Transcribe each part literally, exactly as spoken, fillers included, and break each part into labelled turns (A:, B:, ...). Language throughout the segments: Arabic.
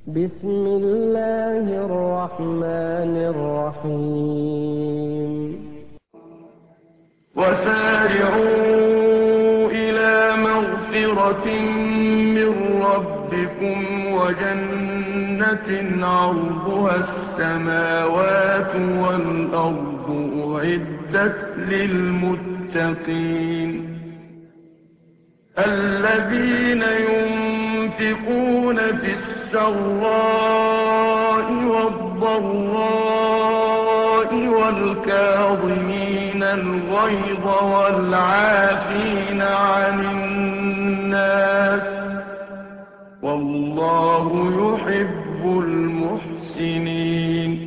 A: بسم الله الرحمن الرحيم.
B: وسارعوا إلى مغفرة من ربكم وجنة عرضها السماوات والأرض أعدت للمتقين الذين ينفقون في السراء والضراء والكاظمين الغيظ والعافين عن الناس والله يحب المحسنين.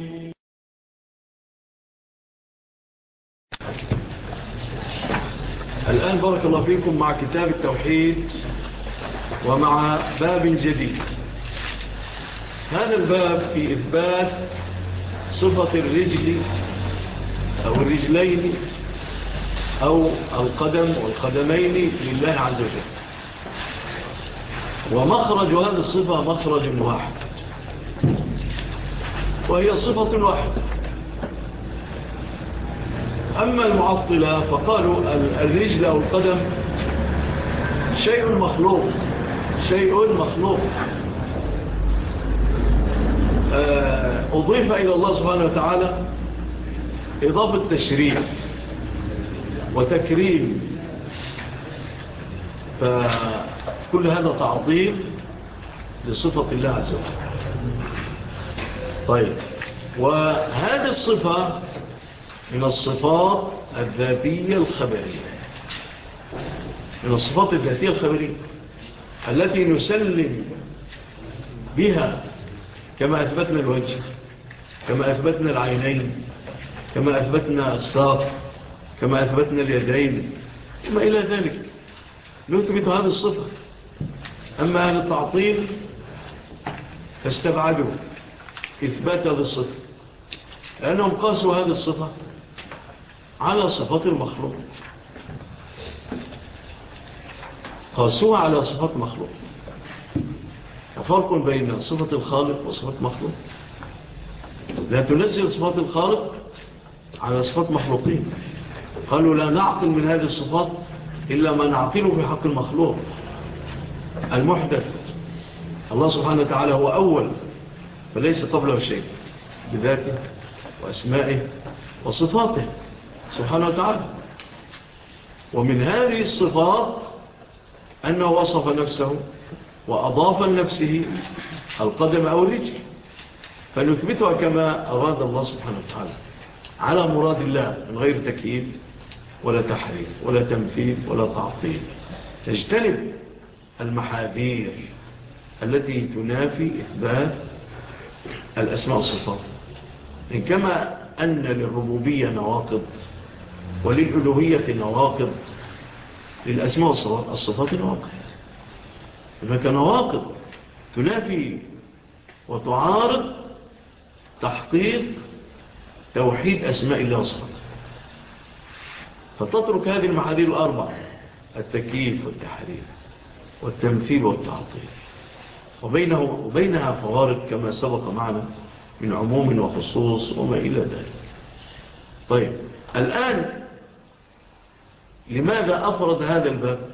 C: الآن بارك الله فيكم مع كتاب التوحيد ومع باب جديد. هذا الباب في إثبات صفة الرجل أو الرجلين أو القدم والقدمين لله عز وجل، ومخرج هذه الصفة مخرج واحد، وهي صفة واحدة. أما المعطلة فقالوا الرجل أو القدم شيء مخلوق، شيء مخلوق أضيف إلى الله سبحانه وتعالى إضافة تشريف وتكريم، فكل هذا تعظيم لصفة الله عز وجل. طيب، وهذه الصفة من الصفات الذاتية الخبرية، من الصفات الذاتية الخبرية التي نسلم بها، كما أثبتنا الوجه، كما أثبتنا العينين، كما أثبتنا الساق، كما أثبتنا اليدين وما إلى ذلك، نثبت هذه الصفة. أما أهل التعطيل فاستبعدوا إثبات هذه الصفة، لأنهم قاسوا هذه الصفة على صفات المخلوق، قاسوها على صفات المخلوق. وفرق بين صفة الخالق وصفة المخلوق، لا تنزل صفات الخالق على صفات مخلوقين. قالوا لا نعقل من هذه الصفات إلا ما نعقله في حق المخلوق المحدث. الله سبحانه وتعالى هو أول، فليس قبله شيء، بذاته وأسمائه وصفاته سبحانه وتعالى. ومن هذه الصفات أنه وصف نفسه وأضاف لنفسه القدم أو الرجل، فنثبتها كما أراد الله سبحانه وتعالى على مراد الله، من غير تكييف ولا تحريف ولا تمثيل ولا تعطيل. تجتنب المحاذير التي تنافي إثبات الأسماء والصفات. إن كما أن للربوبية نواقض وللألوهية نواقض، للأسماء والصفات نواقض. هناك نواقض تنافي وتعارض تحقيق توحيد أسماء الله وصفاته، فتترك هذه المحاذير الأربع: التكييف والتحريف والتمثيل والتعطيل، وبينه وبينها فوارق كما سبق معنا من عموم وخصوص وما إلى ذلك. طيب، الآن لماذا أفرض هذا الباب؟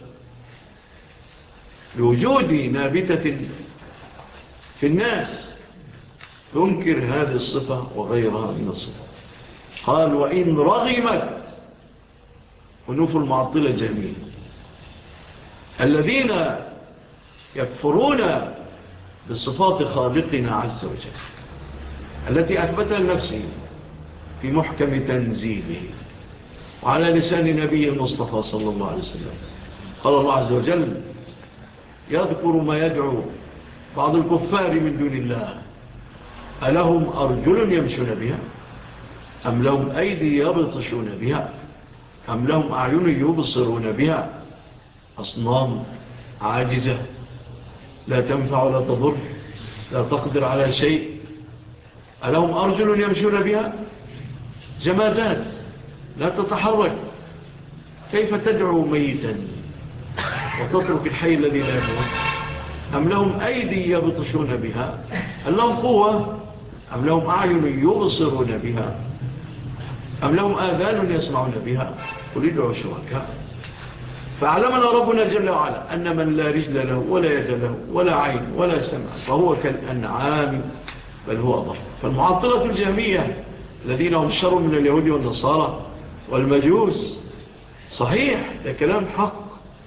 C: لوجود نابتة في الناس تنكر هذه الصفة وغيرها من الصفات. قال: وإن رغمت أنوف المعطلة جميل الذين يكفرون بصفات خالقنا عز وجل التي أثبتها لنفسه في محكم تنزيله وعلى لسان نبي المصطفى صلى الله عليه وسلم. قال الله عز وجل: يذكر ما يدعو بعض الكفار من دون الله: ألهم أرجل يمشون بها أم لهم أيدي يبطشون بها أم لهم أعين يبصرون بها؟ أصنام عاجزة لا تنفع ولا تضر، لا تقدر على شيء. ألهم أرجل يمشون بها؟ جمادات لا تتحرك. كيف تدعو ميتا وتترك الحي الذي لا يموت؟ أم لهم أيدي يبطشون بها أم لهم قوة أم لهم أعين يبصرون بها أم لهم آذان يسمعون بها قل ادعوا شركاء. فعلمنا ربنا جل وعلا أن من لا رجل له ولا يد له ولا عين ولا سمع فهو كالأنعام بل هو أضل. فالمعطلة الجهمية الذين هم شر من اليهود والنصارى والمجوس صحيح ده كلام حق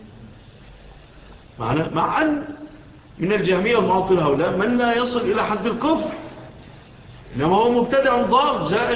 C: معنا، مع أن من الجهمية المعطلة هؤلاء من لا يصل إلى حد الكفر، إنما هو مبتدع ضال زائغ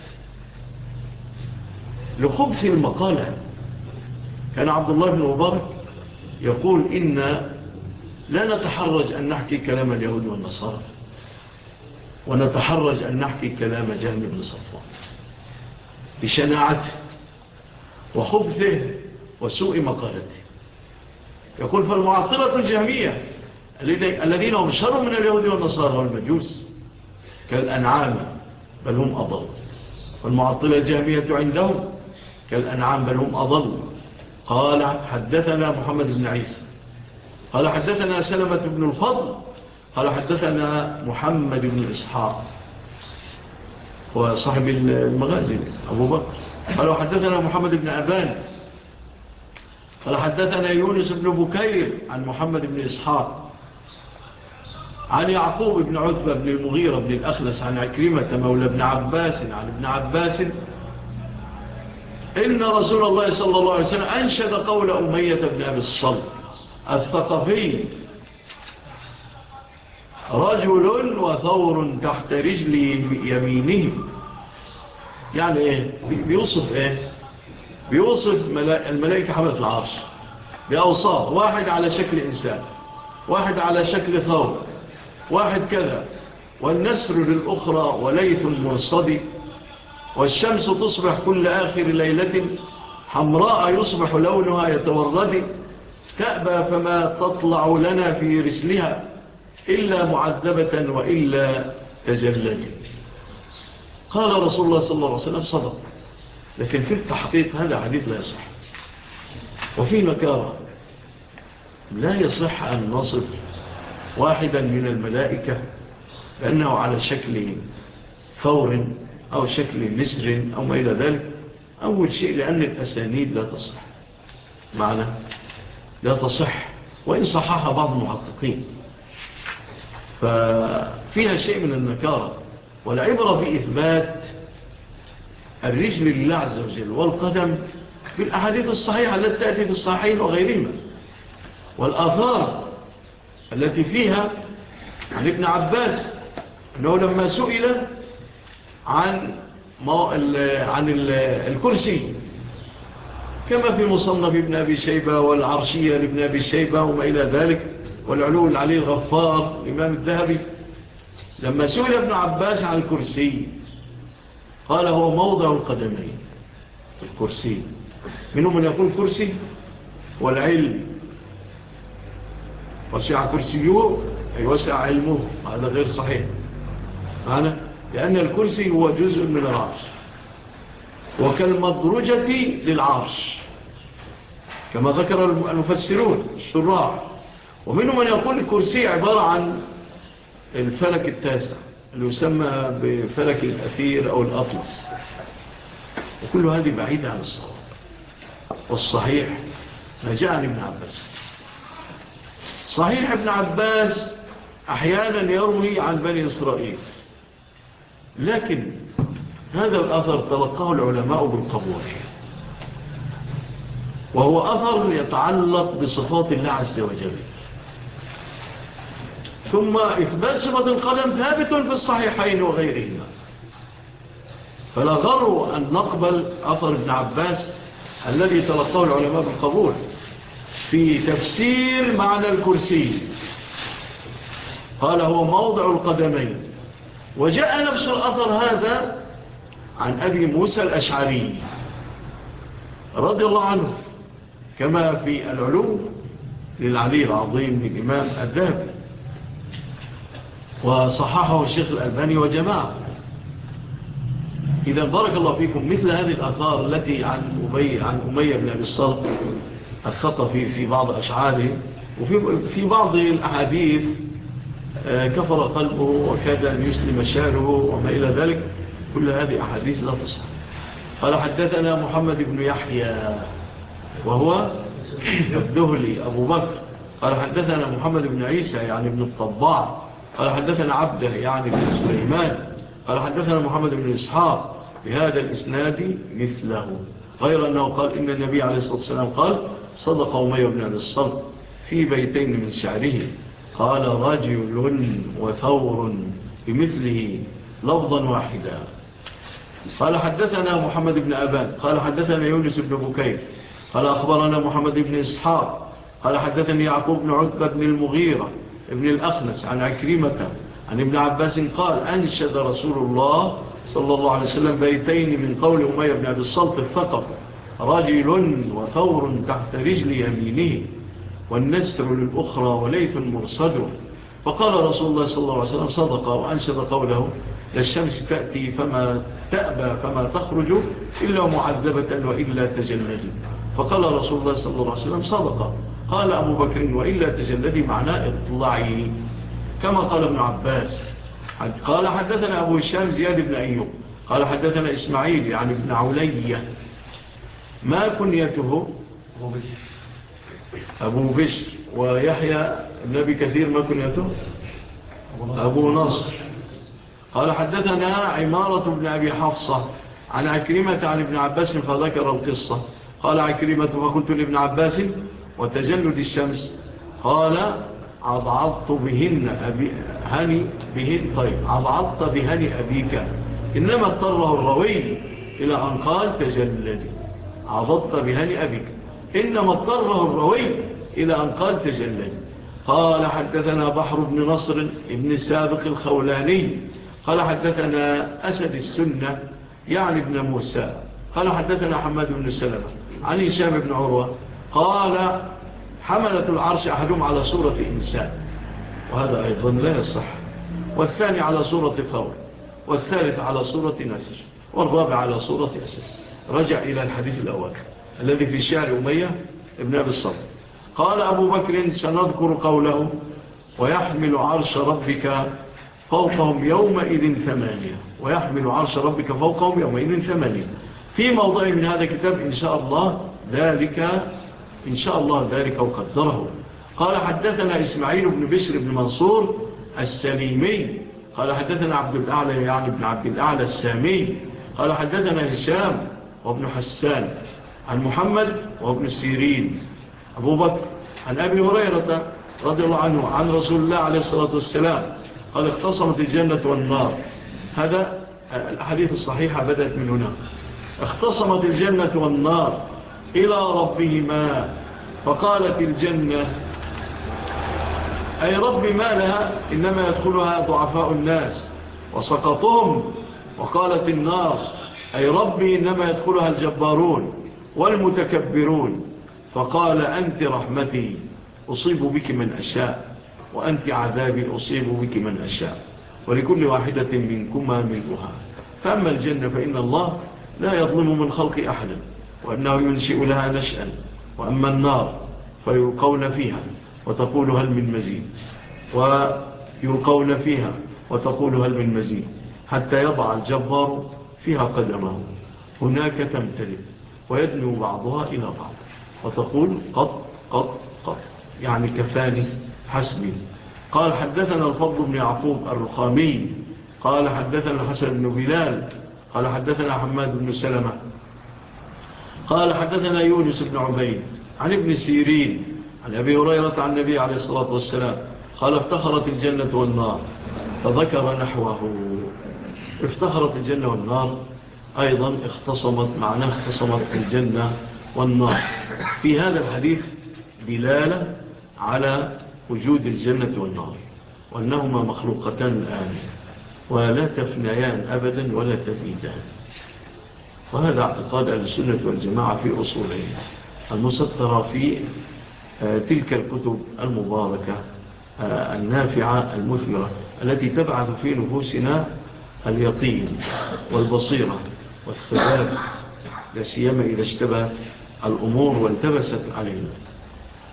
C: لخبث المقالة. كان عبد الله بن مبارك يقول إن لا نتحرج أن نحكي كلام اليهود والنصارى ونتحرج أن نحكي كلام جهم بن صفوان بشناعته وخبثه وسوء مقالته. يقول فالمعطلة الجهمية الذين هم شر من اليهود والنصارى والمجوس كالأنعام بل هم أضل. والمعطلة الجهمية عندهم كالأنعام بل هم أضل. قال حدثنا محمد بن عيسى قال حدثنا سلمة بن الفضل قال حدثنا محمد بن إسحاق وصاحب المغازي أبو بكر قال حدثنا محمد بن أبان قال حدثنا يونس بن بكير عن محمد بن إسحاق عن يعقوب بن عتبة بن المغيرة بن الأخلس عن عكرمة مولى بن عباس عن ابن عباس إن رسول الله صلى الله عليه وسلم أنشد قول أمية بن أبي الصلب الثقفي رجل وثور تحت رجل يمينه. يعني إيه؟ بيوصف إيه؟ بيوصف الملائكة حملة العرش بأوصاف، واحد على شكل إنسان، واحد على شكل ثور، واحد كذا، والنسر للأخرى وليث مرصدي، والشمس تصبح كل آخر ليلة حمراء يصبح لونها يتورد، تأبى فما تطلع لنا في رسلها إلا معذبة وإلا تجلد. قال رسول الله صلى الله عليه وسلم صدق، لكن في التحقيق هذا حديث لا يصح، وفي نكارة لا يصح أن نصف واحدا من الملائكة بأنه على شكل ثور أو شكل نسر أو ما إلى ذلك. أول شيء لأن الأسانيد لا تصح معنى لا تصح، وإن صححها بعض المحققين ففيها شيء من النكارة. والعبرة في إثبات الرجل لله عز وجل والقدم بالأحاديث الصحيحة التي تأتي في الصحيحين وغيرهما، والآثار التي فيها عن ابن عباس أنه لما سئل عن عن الكرسي كما في مصنف ابن أبي شيبة والعرشية لابن أبي شيبة وما إلى ذلك والعلو العلي الغفار الإمام الذهبي، لما سئل ابن عباس عن الكرسي قال هو موضع القدمين. الكرسي منهم من يقول كرسي والعلم وسع كرسيه أي وسع علمه، هذا غير صحيح معنا، لأن الكرسي هو جزء من العرش وكالمدرجة للعرش كما ذكر المفسرون الشراح. ومنهم من يقول الكرسي عبارة عن الفلك التاسع اللي يسمى بفلك الأثير أو الأطلس، وكل هذه بعيدة عن الصواب. والصحيح ما جاء عن ابن عباس. صحيح ابن عباس أحيانا يروي عن بني إسرائيل، لكن هذا الأثر تلقاه العلماء بالقبول، وهو أثر يتعلق بصفات الله عز وجل. ثم إثبات صفة القدم ثابت في الصحيحين وغيرهما، فلا غروا أن نقبل أثر ابن عباس الذي تلقاه العلماء بالقبول في تفسير معنى الكرسي. قال هو موضع القدمين. وجاء نفس الأثر هذا عن أبي موسى الأشعري رضي الله عنه كما في العلو للعلي العظيم للإمام الذهبي، وصححه الشيخ الألباني وجماعة. إذا بارك الله فيكم مثل هذه الآثار التي عن أمية, عن أمية بن أبي الصلت الخطفي في بعض أشعاره وفي في بعض الأحاديث كفر قلبه وكاد أن يسلم شعره وما إلى ذلك. كل هذه أحاديث لا تصح. قال حدثنا محمد بن يحيى وهو الدهلي أبو بكر قال حدثنا محمد بن عيسى يعني ابن الطباع قال حدثنا عبده يعني بن سليمان قال حدثنا محمد بن إسحاق بهذا الإسناد مثله، غير أنه قال إن النبي عليه الصلاة والسلام قال صدق أمية بن أبي الصلت في بيتين من شعره، قال رجل وثور بمثله لفظا واحدا. قال حدثنا محمد بن أبان قال حدثنا يونس بن بكير قال أخبرنا محمد بن إسحاق قال حدثني يعقوب بن عتبة بن المغيرة ابن الأخنس عن عكرمة عن ابن عباس قال أنشد رسول الله صلى الله عليه وسلم بيتين من قول أمية بن أبي الصلت الثقف رجل وثور تحت رجل يمينه والنسر للأخرى وليث مرصد. فقال رسول الله صلى الله عليه وسلم صدق وأنشد قوله للشمس تأتي فما تأبى فما تخرج إلا معذبة وإلا تجلدي. فقال رسول الله صلى الله عليه وسلم صدق. قال أبو بكر وإلا تجلدي معناه اطلعي كما قال ابن عباس. قال حدثنا أبو هشام زياد بن أيوب قال حدثنا إسماعيل يعني ابن علية ما كنيته أبو بشر ويحيى بن أبي كثير ما كنيته أبو نصر. قال حدثنا عمارة بن أبي حفصة عن عكرمة عن ابن عباس فذكر القصة. قال عكرمة فقلت لابن عباس وتجلد الشمس قال عضعضت بهن أبي هني بهن طيب عضعضت بهني أبيك إنما اضطره الروي إلى أن قال تجلدي عضضت بهني أبيك إنما اضطره الروي إلى أن قال تجلدي. قال حدثنا بحر بن نصر ابن سابق الخولاني قال حدثنا أسد السنة يعني ابن موسى قال حدثنا حماد بن سلمة عن هشام بن عروة قال حملة العرش أحدهم على صورة إنسان وهذا أيضا لا يصح، والثاني على صورة ثور، والثالث على صورة نسر، والرابع على صورة أسد. رجع إلى الحديث الأول الذي في شعر أمية ابن أبي الصلت. قال أبو بكر سنذكر قوله ويحمل عرش ربك فوقهم يومئذ ثمانية ويحمل عرش ربك فوقهم يومئذ ثمانية في موضع من هذا الكتاب إن شاء الله ذلك إن شاء الله ذلك وقدره. قال حدثنا إسماعيل بن بشر بن منصور السليمي قال حدثنا عبد الأعلى يعني ابن عبد الأعلى السامي قال حدثنا هشام وابن حسان عن محمد وابن سيرين أبو بكر عن أبي هريرة رضي الله عنه عن رسول الله عليه الصلاة والسلام قال اختصمت الجنة والنار. هذا الحديث الصحيحة بدأت من هنا. اختصمت الجنة والنار إلى ربهما فقالت الجنة أي رب ما لها إنما يدخلها ضعفاء الناس وسقطهم. وقالت النار أي ربي إنما يدخلها الجبارون والمتكبرون. فقال أنت رحمتي أصيب بك من أشاء وأنت عذابي أصيب بك من أشاء ولكل واحدة منكما ملؤها. فأما الجنة فإن الله لا يظلم من خلق أحدا وأنه ينشئ لها نشأا. وأما النار فيلقون فيها وتقول هل من مزيد ويلقون فيها وتقول هل من مزيد حتى يضع الجبار فيها قدمه هناك تمتلئ ويدنو بعضها إلى بعض وتقول قط قط قط يعني كفاني حسبي. قال حدثنا الفضل بن يعقوب الرقامي قال حدثنا الحسن بن بلال قال حدثنا حماد بن سلمة قال حدثنا يونس بن عبيد عن ابن سيرين عن أبي هريرة عن النبي عليه الصلاة والسلام قال افتخرت الجنة والنار فذكر نحوه. افتخرت الجنة والنار أيضا اختصمت معناه اختصمت الجنة والنار. في هذا الحديث دلالة على وجود الجنة والنار وأنهما مخلوقتان الآن ولا تفنيان أبدا ولا تبيدان. وهذا اعتقاد أهل السنة والجماعة في أصولهم المسطرة في تلك الكتب المباركة النافعة المثمرة التي تبعث في نفوسنا اليقين والبصيرة والثبات لا سيما إذا اشتبهت الأمور والتبست علينا.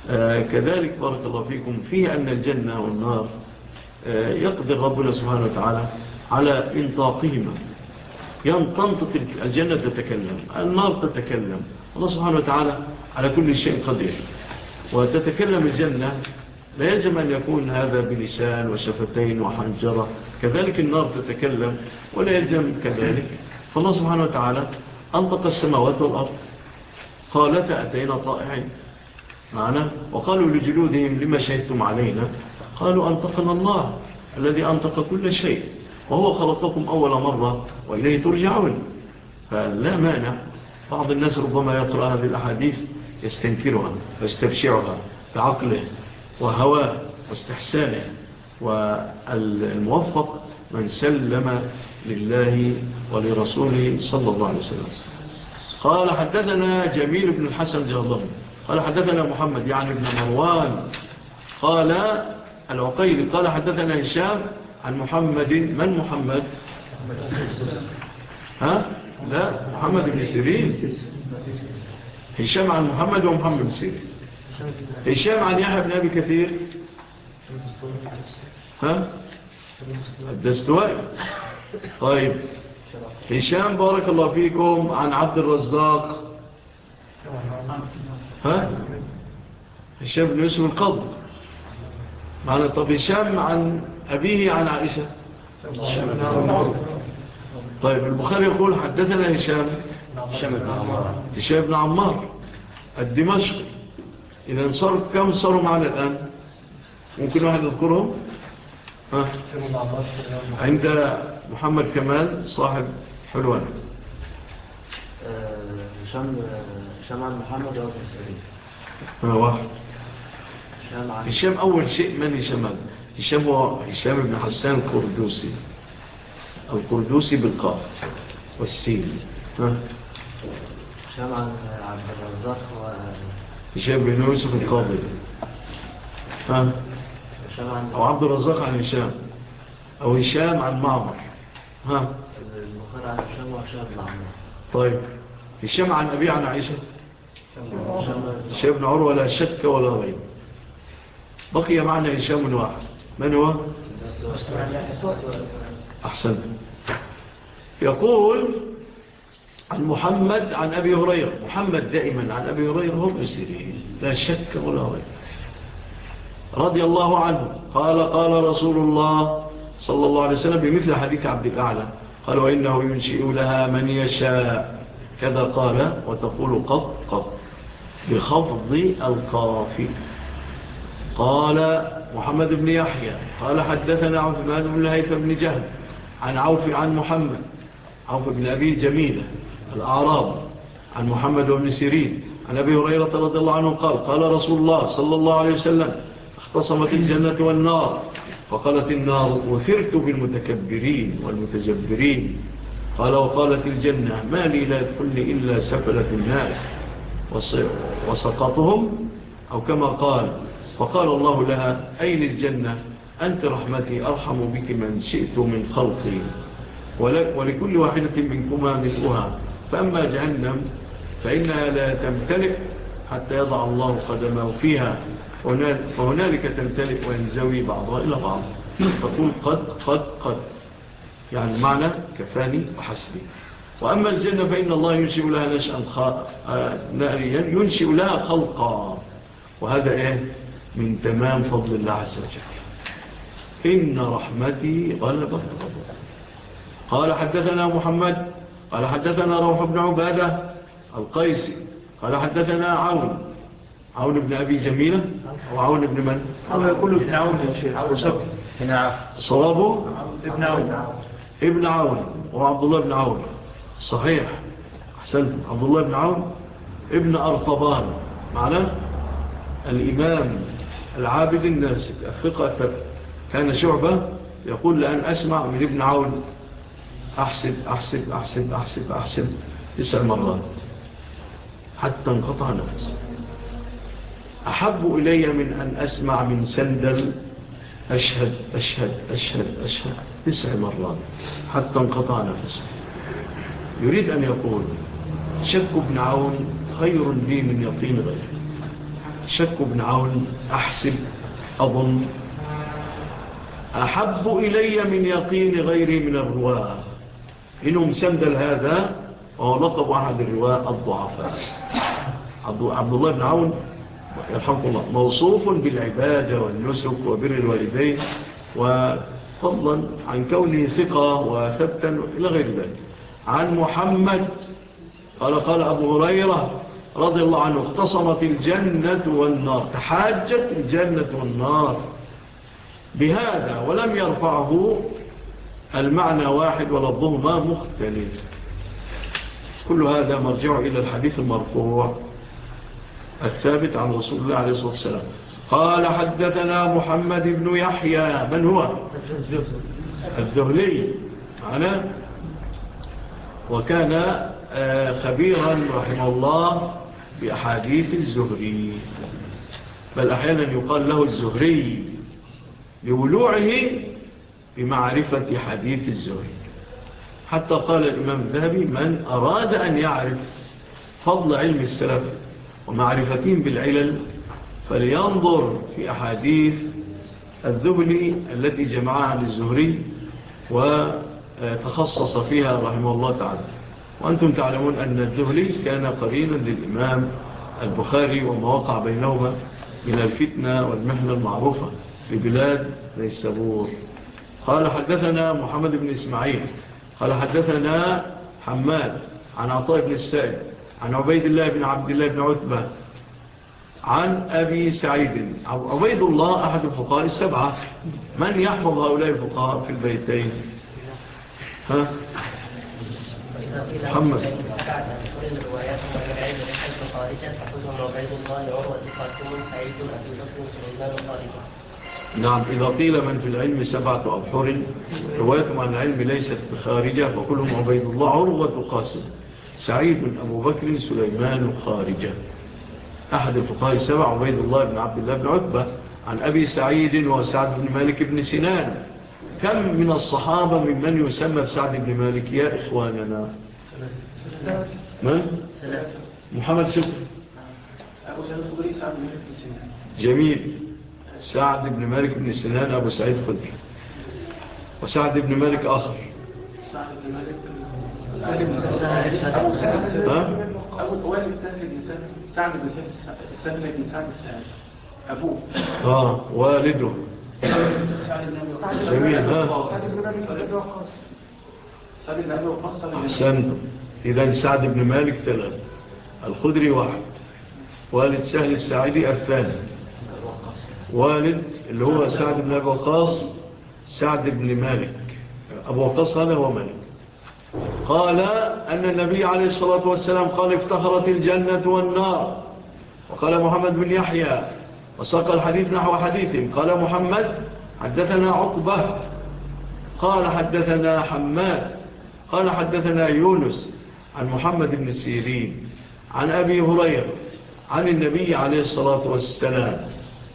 C: آه كذلك بارك الله فيكم فيه أن الجنة والنار آه يقدر ربنا سبحانه وتعالى على إنطاقهما. ينطنطق الجنة تتكلم، النار تتكلم، الله سبحانه وتعالى على كل شيء قدير. وتتكلم الجنة لا يلزم أن يكون هذا بلسان وشفتين وحنجرة، كذلك النار تتكلم ولا يلزم كذلك. فالله سبحانه وتعالى أنطق السماوات والأرض قالتا أتينا طائعين معنا، وقالوا لجلودهم لما شهدتم علينا، قالوا أنطقنا الله الذي أنطق كل شيء وهو خلقكم أول مرة وإليه ترجعون. فلا مانع. بعض الناس ربما يقرأ هذه الأحاديث يستنكرها ويستبشعها بعقله وهواه واستحسانه، والموفق من سلم لله ولرسوله صلى الله عليه وسلم. قال حدثنا جميل بن الحسن جهضم قال حدثنا محمد يعني بن مروان قال العقيل قال حدثنا هشام عن محمد. من محمد؟ ها؟ لا، محمد بن سيرين. هشام عن محمد ومحمد بن سيرين. هشام عن يحيى بن أبي كثير. ها؟ الدستوائي. طيب هشام بارك الله فيكم عن عبد الرزاق. ها؟ هشام بن يوسف القاضي معنا. طب هشام عن أبيه عن عائشة. طيب البخاري يقول حدثنا هشام هشام بن عمار الدمشقي. إذا صار كم صاروا معنا الآن؟ ممكن واحد يذكرهم؟ ها؟ عند محمد كمال صاحب حلوان.
D: هشام هشام عن محمد وابن سعيد.
C: ها واحد. هشام أول شيء من هشام؟ هشام هو هشام بن حسان القردوسي. القردوسي بالقاف والسين. ها؟
D: هشام عن عبد الرزاق و
C: هشام بن يوسف القاضي. ها؟ أو عبد الرزاق عن هشام أو هشام عن معمر. ها؟
D: البخاري عن هشام وهشام بن عمار.
C: طيب هشام عن أبي عن عائشة. هشام بن عروة لا شك ولا ريب. بقي معنا هشام واحد. من هو؟ أحسن. يقول عن محمد عن أبي هريرة. محمد دائما عن أبي هريرة هم يسيرين لا شك ولا ريب رضي الله عنه قال قال رسول الله صلى الله عليه وسلم بمثل حديث عبد الأعلى قال وإنه ينشئ لها من يشاء كذا قال وتقول قط قط بخفض القاف. قال محمد بن يحيى قال حدثنا عثمان بن الهيثم بن جهل عن عوف عن محمد عوف بن أبي جميلة الأعراب عن محمد بن سيرين عن أبي هريرة رضي الله عنه قال قال رسول الله صلى الله عليه وسلم اختصمت الجنة والنار فقالت النار وثرت بالمتكبرين والمتجبرين قال وقالت الجنة ما لي لا يدخلني إلا سفلة الناس وسقطهم أو كما قال فقال الله لها أين الجنة أنت رحمتي أرحم بك من شئت من خلقي ولكل واحدة منكما ملؤها فأما جهنم فإنها لا تمتلئ حتى يضع الله قدمه فيها فهنالك تمتلئ وينزوي بعضها إلى بعض تقول قد قد قد يعني معنى كفاني وحسبي. وأما الجنة فإن الله ينشئ لها نشأا ناريا ينشئ لها خلقا وهذا إيه من تمام فضل الله عز وجل إن رحمتي غلبت غضبي. قال حدثنا محمد قال حدثنا روح بن عبادة القيسي قال حدثنا عون عون بن أبي جميلة وعون بن من؟
A: هو يقول ابن عون
C: صوابه
A: ابن عون
C: ابن عون وعبد الله بن عون صحيح أحسنت. عبد الله بن عون ابن أرطبان معنا الإمام العابد الناسك الثقة. كان شعبة يقول لأن أسمع من ابن عون أحسب أحسب أحسب أحسب أحسب تسع مرات حتى انقطع نفسه. أحب إلي من أن أسمع من سندل أشهد أشهد أشهد أشهد تسع مرات حتى انقطع نفسه. يريد أن يقول شك ابن عون خير لي من يقين غيره. شك بن عون أحسب أظن أحب إلي من يقين غيري من الرواة، إنهم سندل هذا وهو لقب أحد الرواة الضعفاء. عبد الله بن عون يرحمه الله موصوف بالعبادة والنسك وبر الوالدين، وفضلا عن كونه ثقة وثبتا إلى غير ذلك. عن محمد قال قال أبو هريرة رضي الله عنه اختصمت الجنة والنار، تحاجت الجنة والنار بهذا ولم يرفعه المعنى واحد ولفظهما مختلف. كل هذا مرجع إلى الحديث المرفوع الثابت عن رسول الله عليه الصلاة والسلام. قال حدثنا محمد بن يحيى، من هو؟ الذهلي معنا، وكان خبيرا رحمه الله بأحاديث الزهري، بل أحيانا يقال له الزهري لولوعه بمعرفة حديث الزهري. حتى قال الإمام الذهبي من أراد أن يعرف فضل علم السلف ومعرفتهم بالعلل فلينظر في أحاديث الذهلي التي جمعها عن الزهري وتخصص فيها رحمه الله تعالى. وأنتم تعلمون أن الذهلي كان قرينا للإمام البخاري وما وقع بينهما من الفتنة والمحنة المعروفة في بلاد نيسابور. قال حدثنا محمد بن إسماعيل قال حدثنا حماد عن عطاء بن السائب عن عبيد الله بن عبد الله بن عتبة عن أبي سعيد. عبيد الله أحد الفقهاء السبعة. من يحفظ هؤلاء الفقهاء في البيتين؟ ها؟ محمد. نعم، إذا قيل من في العلم سبعة أبحر روايتهم عن العلم ليست بخارجة فكلهم عبيد الله عروة قاسم سعيد أبو بكر سليمان خارجة. أحد الفقهاء السبع عبيد الله بن عبد الله بن عتبة عن أبي سعيد وسعد بن مالك بن سنان. كم من الصحابة ممن يسمى بسعد بن مالك يا إخواننا؟ من؟ محمد شكر
A: أبو سعيد الخدري سعد بن مالك بن سنان.
C: جميل. سعد بن مالك بن سنان أبو سعيد الخدري. وسعد بن مالك آخر
A: سعد بن مالك
C: ها؟
A: أبو والد سعد بن سعد بن سعد أبوه
C: آه والده جميل. ها
A: سعد بن أبي وقاص.
C: أحسنتم. إذن سعد بن مالك ثلاث، الخدري واحد، والد سهل الساعدي الثاني، والد اللي هو سعد بن أبي وقاص سعد بن مالك. أبو وقاص هذا هو مالك. قال أن النبي عليه الصلاة والسلام قال افتخرت الجنة والنار. وقال محمد بن يحيى وساق الحديث نحو حديث. قال محمد حدثنا عقبة قال حدثنا حماد قال حدثنا يونس عن محمد بن سيرين عن أبي هريرة عن النبي عليه الصلاة والسلام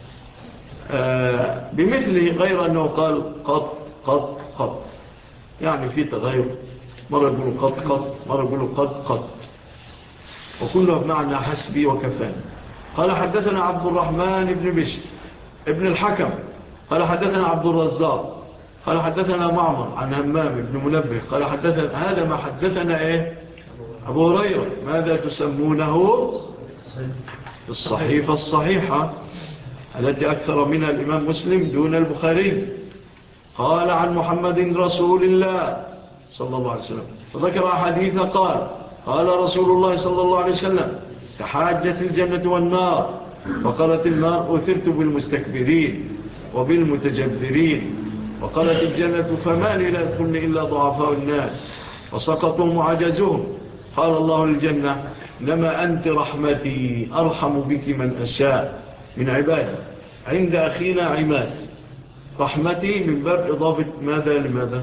C: آه بمثله، غير أنه قال قط قط قط، يعني في تغير، مرة يقولوا قط قط مرة يقولوا قط قط، وكله بمعنى حسبي وكفان. قال حدثنا عبد الرحمن بن بشر ابن الحكم قال حدثنا عبد الرزاق قال حدثنا معمر عن همام بن منبه قال حدثنا، هذا ما حدثنا ايه أبو هريرة. ماذا تسمونه؟ الصحيفة الصحيحة التي أكثر منها الإمام مسلم دون البخاري. قال عن محمد رسول الله صلى الله عليه وسلم فذكر حديث قال قال رسول الله صلى الله عليه وسلم تحاجت الجنة والنار فقالت النار أثرت بالمستكبرين وبالمتجبرين، وقالت الجنة فما لي لا يدخلن إلا ضعفاء الناس وسقطهم وعجزهم. قال الله للجنة لما أنت رحمتي أرحم بك من أشاء من عبادي عند أخينا عماد. رحمتي من باب إضافة ماذا لماذا؟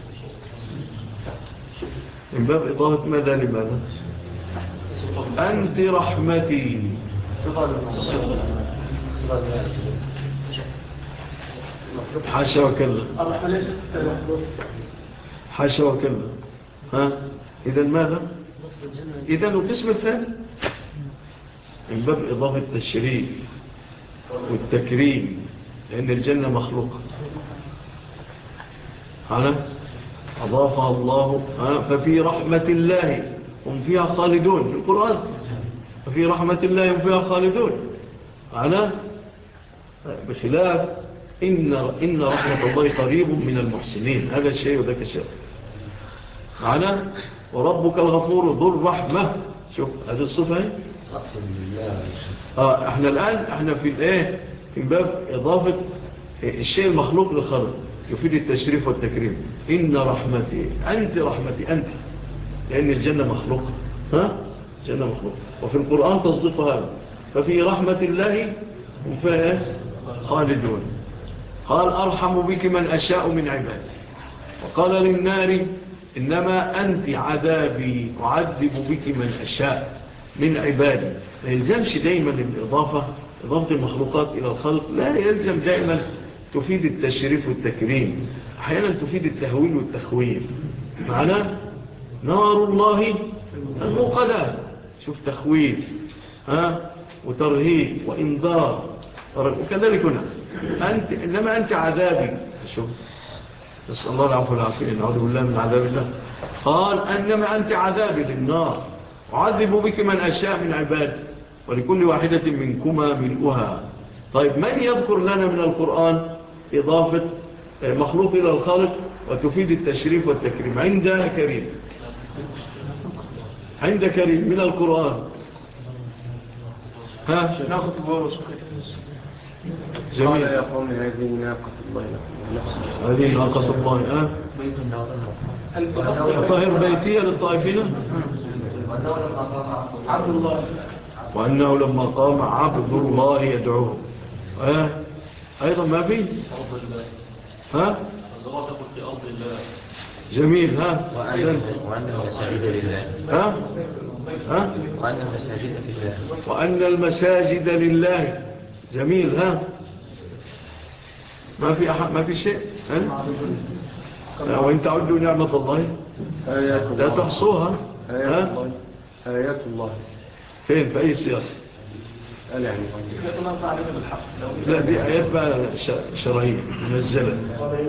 C: من باب إضافة ماذا لماذا؟ أنت رحمتي حاشا وكلا حاشا وكلا. ها إذن ماذا؟ إذن القسم الثاني من باب إضافة التشريف والتكريم، لأن الجنة مخلوقة. أنا أضافها الله ففي رحمة الله هم فيها خالدون في القرآن، ففي رحمة الله هم فيها خالدون. أنا بخلاف إن, إن رحمة الله قريب من المحسنين، هذا الشيء وذاك الشيء. أنا وربك الغفور ذو الرحمة. شوف هذه الصفة. آه احنا الآن احنا في الايه في باب إضافة الشيء المخلوق للخلق يفيد التشريف والتكريم. إن رحمتي أنت رحمتي أنت، لأن الجنة مخلوقة. ها الجنة مخلوقة، وفي القرآن تصديق هذا. ففي رحمة الله هم فيها خالدون. قال أرحم بك من أشاء من عبادي، وقال للنار إنما أنت عذابي أعذب بك من أشاء من عبادي. لا يلزمش دائما الإضافة، إضافة المخلوقات إلى الخلق لا يلزم دائما تفيد التشريف والتكريم، أحيانا تفيد التهويل والتخويف. معنا نار الله الموقدة، شوف تخويف ها وترهيب وإنذار، وكذلك هنا أنت إنما أنت عذابي. شوف نسأل الله العفو والعافية، نعوذ بالله من عذاب الله. قال إنما أنت عذابي للنار أعذب بك من أشاء من عبادي ولكل واحدة منكما ملؤها. طيب من يذكر لنا من القرآن إضافة مخلوق إلى الخالق وتفيد التشريف والتكريم؟ عند كريم، عند كريم من القرآن. ها
A: ناخذ الله
C: جميل.
A: يا قوم هذه ناقة الله
C: هذه ناقة الله. ها طاهر بيتية للطائفين.
A: عبد الله،
C: وأنه لما قام عبد الله يدعوه. ها أيضا ما في. ها جميل. ها
D: وأن المساجد لله.
C: ها ها
D: وأن المساجد لله.
C: وأن المساجد لله. جميل. ها ما في أحد، ما في شيء. ها وإن تعدوا نعمة الله لا تحصوها. ها
A: آيات الله
C: فين في أي سياق؟
A: قال يعني
C: لا دي آيات بقى شرعية منزلة.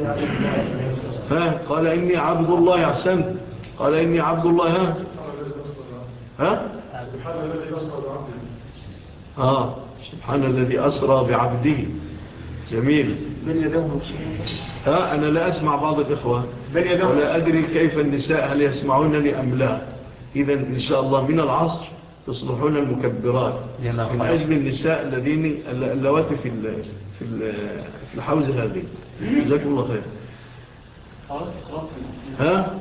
C: ها قال إني عبد الله. أحسنت. قال إني عبد الله. ها ها آه سبحان الذي أسرى بعبده. جميل.
A: بل يدوه.
C: ها أنا لا أسمع بعض الإخوة ولا أدري كيف النساء هل يسمعونني أم لا. إذن إن شاء الله من العصر تصلحون المكبرات من أجل النساء الذين اللواتي في في في الحوزة هذه. جزاكم الله خير. ها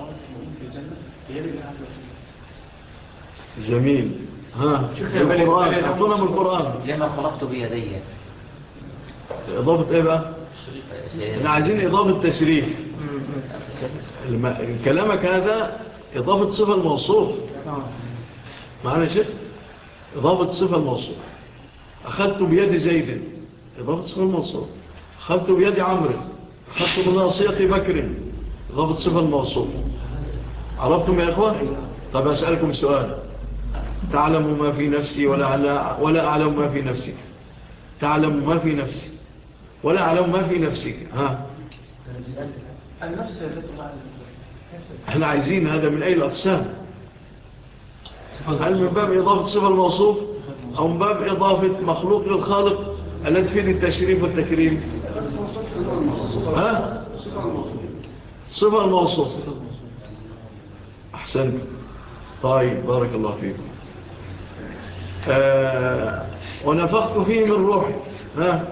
C: جميل. ها القرآن أعطونا من القرآن.
D: لما خلقت بيدي.
C: إضافة إيه بقى؟ احنا عايزين إضافة تشريف. كلامك هذا إضافة صفة الموصوف. معنا شيء إضافة صفة الموصوف. أخذت بيد زيد، إضافة صفة الموصوف. أخذت بيد عمرو، أخذت بناصية بكر، إضافة صفة الموصوف. عرفتم يا إخوان؟ طب أسألكم سؤال. تعلم ما في نفسي ولا, ولا أعلم ما في نفسك. تعلم ما في نفسي ولا أعلم ما في نفسك. ها
A: النفس يا ذات الله.
C: احنا عايزين هذا من أي الأقسام؟ هل من باب إضافة صفة الموصوف أو من باب إضافة مخلوق للخالق التي فيه التشريف والتكريم؟ ها صفة الموصوف. أحسنت. طيب بارك الله فيكم. آه ونفخت فيه من روحي. ها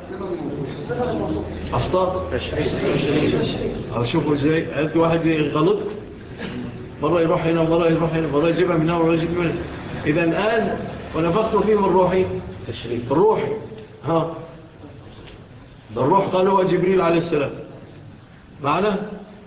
C: أخطأت. أشوفوا إزاي هات واحد غلط، مرة يروح هنا ومرة يروح هنا، مرة يجيبها من هنا ومرة يجيبها من هنا. إذا الآن ونفخت فيه من روحي. الروح. ها الروح قال هو جبريل عليه السلام. معنا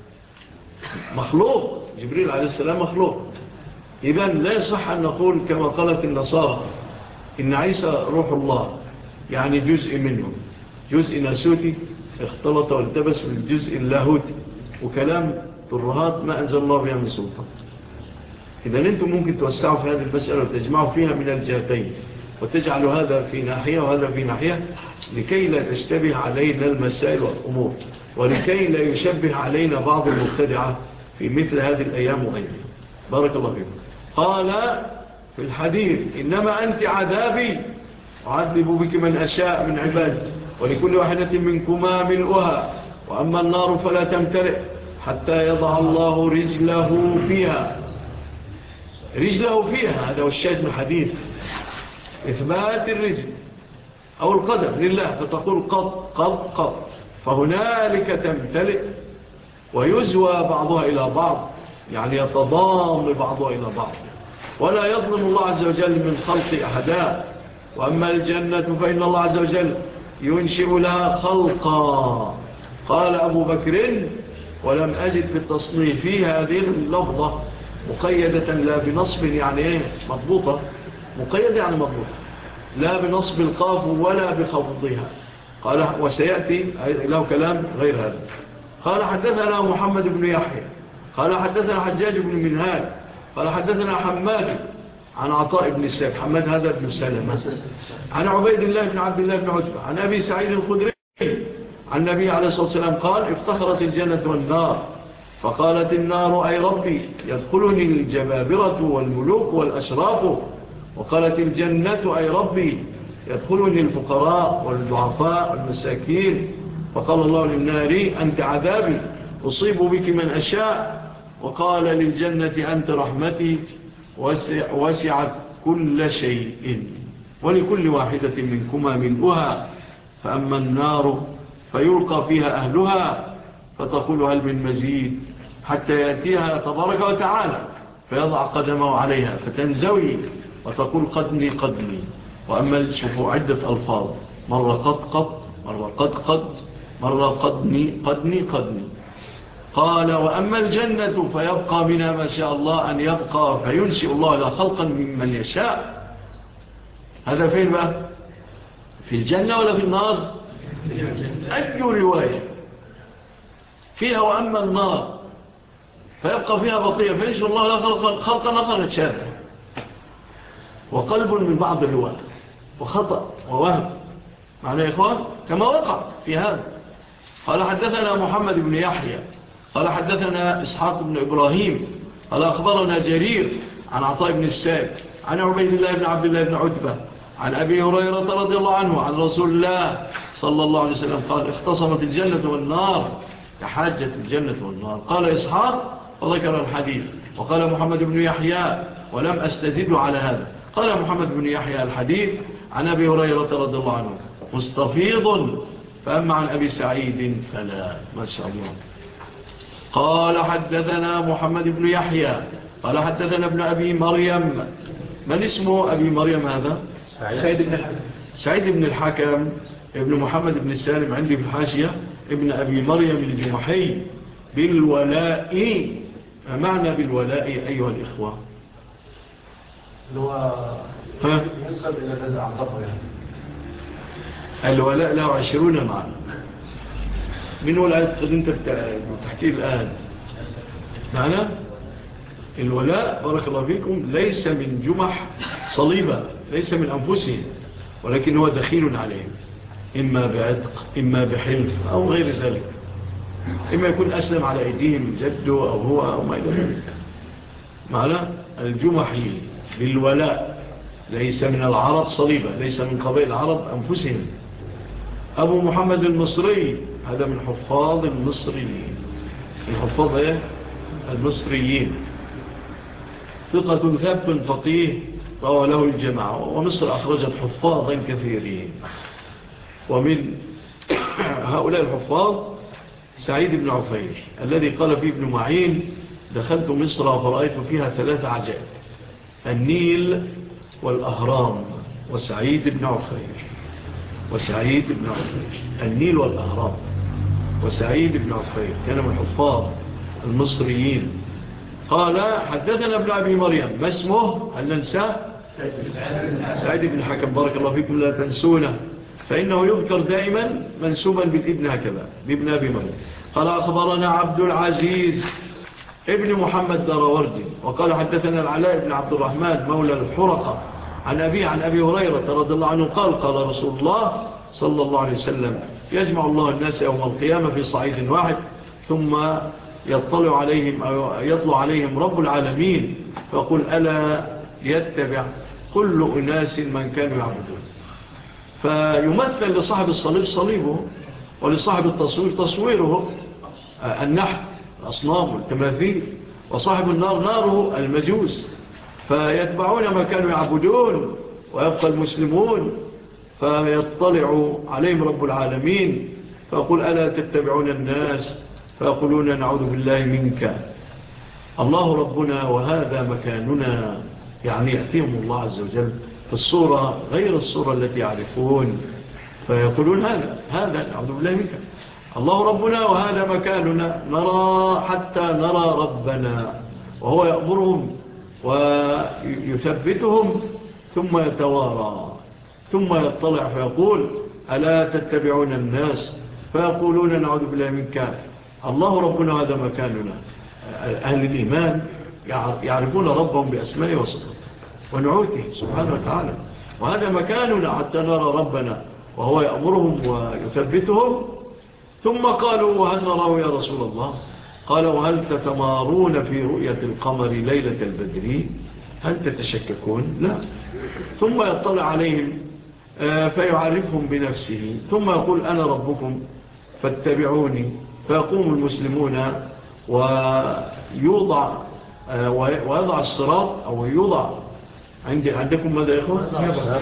C: مخلوق. جبريل عليه السلام مخلوق. إذا لا يصح أن نقول كما قالت النصارى إن عيسى روح الله، يعني جزء منه، جزء ناسوتي اختلط والتبس من الجزء اللاهوتي، وكلام ترهات ما أنزل الله بها من سلطان. إذن أنتم ممكن توسعوا في هذه المسألة وتجمعوا فيها من الجهتين، وتجعل هذا في ناحية وهذا في ناحية لكي لا تشتبه علينا المسائل والأمور، ولكي لا يشبه علينا بعض المبتدعة في مثل هذه الأيام وغيرها. بارك الله فيكم. قال في الحديث: إنما أنت عذابي أعذب بك من أشاء من عبادي، ولكل واحدة منكما ملؤها، وأما النار فلا تمتلئ حتى يضع الله رجله فيها. رجله فيها، هذا هو الشاهد من الحديث، إثبات الرجل أو القدم لله، فتقول قد قد قد، فهنالك تمتلئ ويزوى بعضها إلى بعض، يعني يتضام بعضها إلى بعض، ولا يظلم الله عز وجل من خلق أحدا. وأما الجنة فإن الله عز وجل ينشئ لها خلقا. قال أبو بكر: ولم أجد في التصنيف في هذه اللفظة مقيدة لا بنصب يعني ايه مضبوطة، مقيدة يعني مضبوطة، لا بنصب القاف ولا بخفضها. قال وسيأتي له كلام غير هذا. قال حدثنا محمد بن يحيى قال حدثنا حجاج بن منهال قال حدثنا حماد عن عطاء بن السيب، حماد هذا بن سلمة، عن عبيد الله بن عبد الله بن عتبة عن أبي سعيد الخدري عن النبي عليه الصلاة والسلام قال: افتخرت الجنة والنار، فقالت النار: أي ربي، يدخلني الجبابرة والملوك والأشراف. وقالت الجنة: أي ربي، يدخلني الفقراء والضعفاء والمساكين. فقال الله للنار: أنت عذابي، أصيب بك من أشاء. وقال للجنة: أنت رحمتي، وسعت كل شيء، ولكل واحدة منكما ملؤها. فأما النار فيلقى فيها أهلها، فتقول: هل من مزيد؟ حتى يأتيها تبارك وتعالى فيضع قدمه عليها فتنزوي وتقول: قدني قدني. وأما الشفو عدة ألفاظ، مرة قد قد، مرة قد قد، مرة قدني قدني قدني. قال: وأما الجنة فيبقى منها ما شاء الله أن يبقى، فينشئ الله لها خلقا ممن يشاء. هذا فين بقى؟ في الجنة ولا في النار؟ أي رواية فيها وأما النار فيبقى فيها بقية، فينشئ الله لها خلقا, خلقا آخر شابه. وقلب من بعض الرواية وخطأ ووهم، معنى يا إخوان كما وقع في هذا. قال حدثنا محمد بن يحيى قال حدثنا إسحاق بن إبراهيم قال أخبرنا جرير عن عطاء بن السائب عن عبيد الله بن عبد الله بن عتبة عن أبي هريرة رضي الله عنه عن رسول الله صلى الله عليه وسلم قال: اختصمت الجنة والنار كحاجة الجنة والنار. قال إسحاق وذكر الحديث. وقال محمد بن يحيى ولم أستزد على هذا. قال محمد بن يحيى الحديث عن أبي هريرة رضي الله عنه مستفيض، فأما عن أبي سعيد فلا. ما شاء الله. قال حدثنا محمد بن يحيى قال حدثنا ابن أبي مريم. من اسمه أبي مريم هذا؟
A: سعيد بن الحكم.
C: سعيد بن الحكم ابن محمد بن السالم عندي في الحاشية ابن أبي مريم الجمحي بالولاء. معنى بالولاء أيها الإخوة؟
A: هو ينسب إلى الذي أعطاه يعني.
C: الولاء له عشرون معنى. من هو الآية قد انت بتحكيه الآن؟ معنى الولاء بارك الله فيكم ليس من جمح صليبة، ليس من أنفسهم، ولكن هو دخيل عليهم، إما بعتق إما بحلف أو غير ذلك. إما يكون أسلم على أيديهم جده أو هو أو ما إلى ذلك. معنى الجمحي بالولاء ليس من العرب صليبة، ليس من قبائل العرب أنفسهم. أبو محمد المصري هذا من حفاظ المصريين، من حفاظ إيه؟ المصريين، ثقة ثابت فقيه روى له الجماعة، ومصر أخرجت حفاظا كثيرين. ومن هؤلاء الحفاظ سعيد بن عفير الذي قال فيه ابن معين: دخلت مصر فرأيت فيها ثلاث عجائب: النيل والأهرام. وسعيد بن عفير وسعيد بن عفير النيل والأهرام وسعيد بن عفير كان من حفاظ المصريين. قال حدثنا ابن أبي مريم. ما اسمه؟ هل ننساه؟ سعيد بن الحكم. بارك الله فيكم لا تنسونه، فإنه يذكر دائما منسوبا بالابن هكذا بابن أبي مريم. قال أخبرنا عبد العزيز ابن محمد داروردي وقال حدثنا العلاء بن عبد الرحمن مولى الحرقة عن أبي عن أبي هريرة رضي الله عنه قال قال رسول الله صلى الله عليه وسلم يجمع الله الناس يوم القيامة في صعيد واحد ثم يطلع عليهم أو يطلع عليهم رب العالمين فيقول ألا يتبع كل أناس من كانوا يعبدون. فيمثل لصاحب الصليب صليبه ولصاحب التصوير تصويره النحت الأصنام والتماثيل، وصاحب النار ناره المجوس، فيتبعون ما كانوا يعبدون ويبقى المسلمون. فيطلع عليهم رب العالمين فيقول ألا تتبعون الناس فيقولون نعوذ بالله منك الله ربنا وهذا مكاننا، يعني يأتيهم الله عز وجل في الصورة غير الصورة التي يعرفون فيقولون هذا هذا نعوذ بالله منك الله ربنا وهذا مكاننا نرى حتى نرى ربنا، وهو يأمرهم ويثبتهم ثم يتوارى ثم يطلع فيقول ألا تتبعون الناس فيقولون نعوذ بالله منك الله ربنا وهذا مكاننا. أهل الإيمان يعرفون ربهم بأسمائه وصفاته ونعوته سبحانه وتعالى، وهذا مكاننا حتى نرى ربنا وهو يأمرهم ويثبتهم. ثم قالوا وهل نراه يا رسول الله؟ قال وهل تتمارون في رؤية القمر ليلة البدر؟ هل تتشككون؟ لا. ثم يطلع عليهم فيعرفهم بنفسه ثم يقول أنا ربكم فاتبعوني، فيقوم المسلمون ويوضع ويضع الصراط أو يوضع عندكم ماذا يا إخوان؟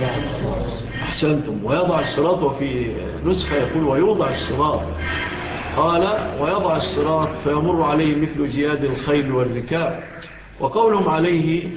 C: أحسنتم. ويضع الصراط، وفي نسخة يقول ويوضع الصراط، قال ويضع الصراط فيمر عليه مثل جياد الخيل والركاب. وقولهم عليه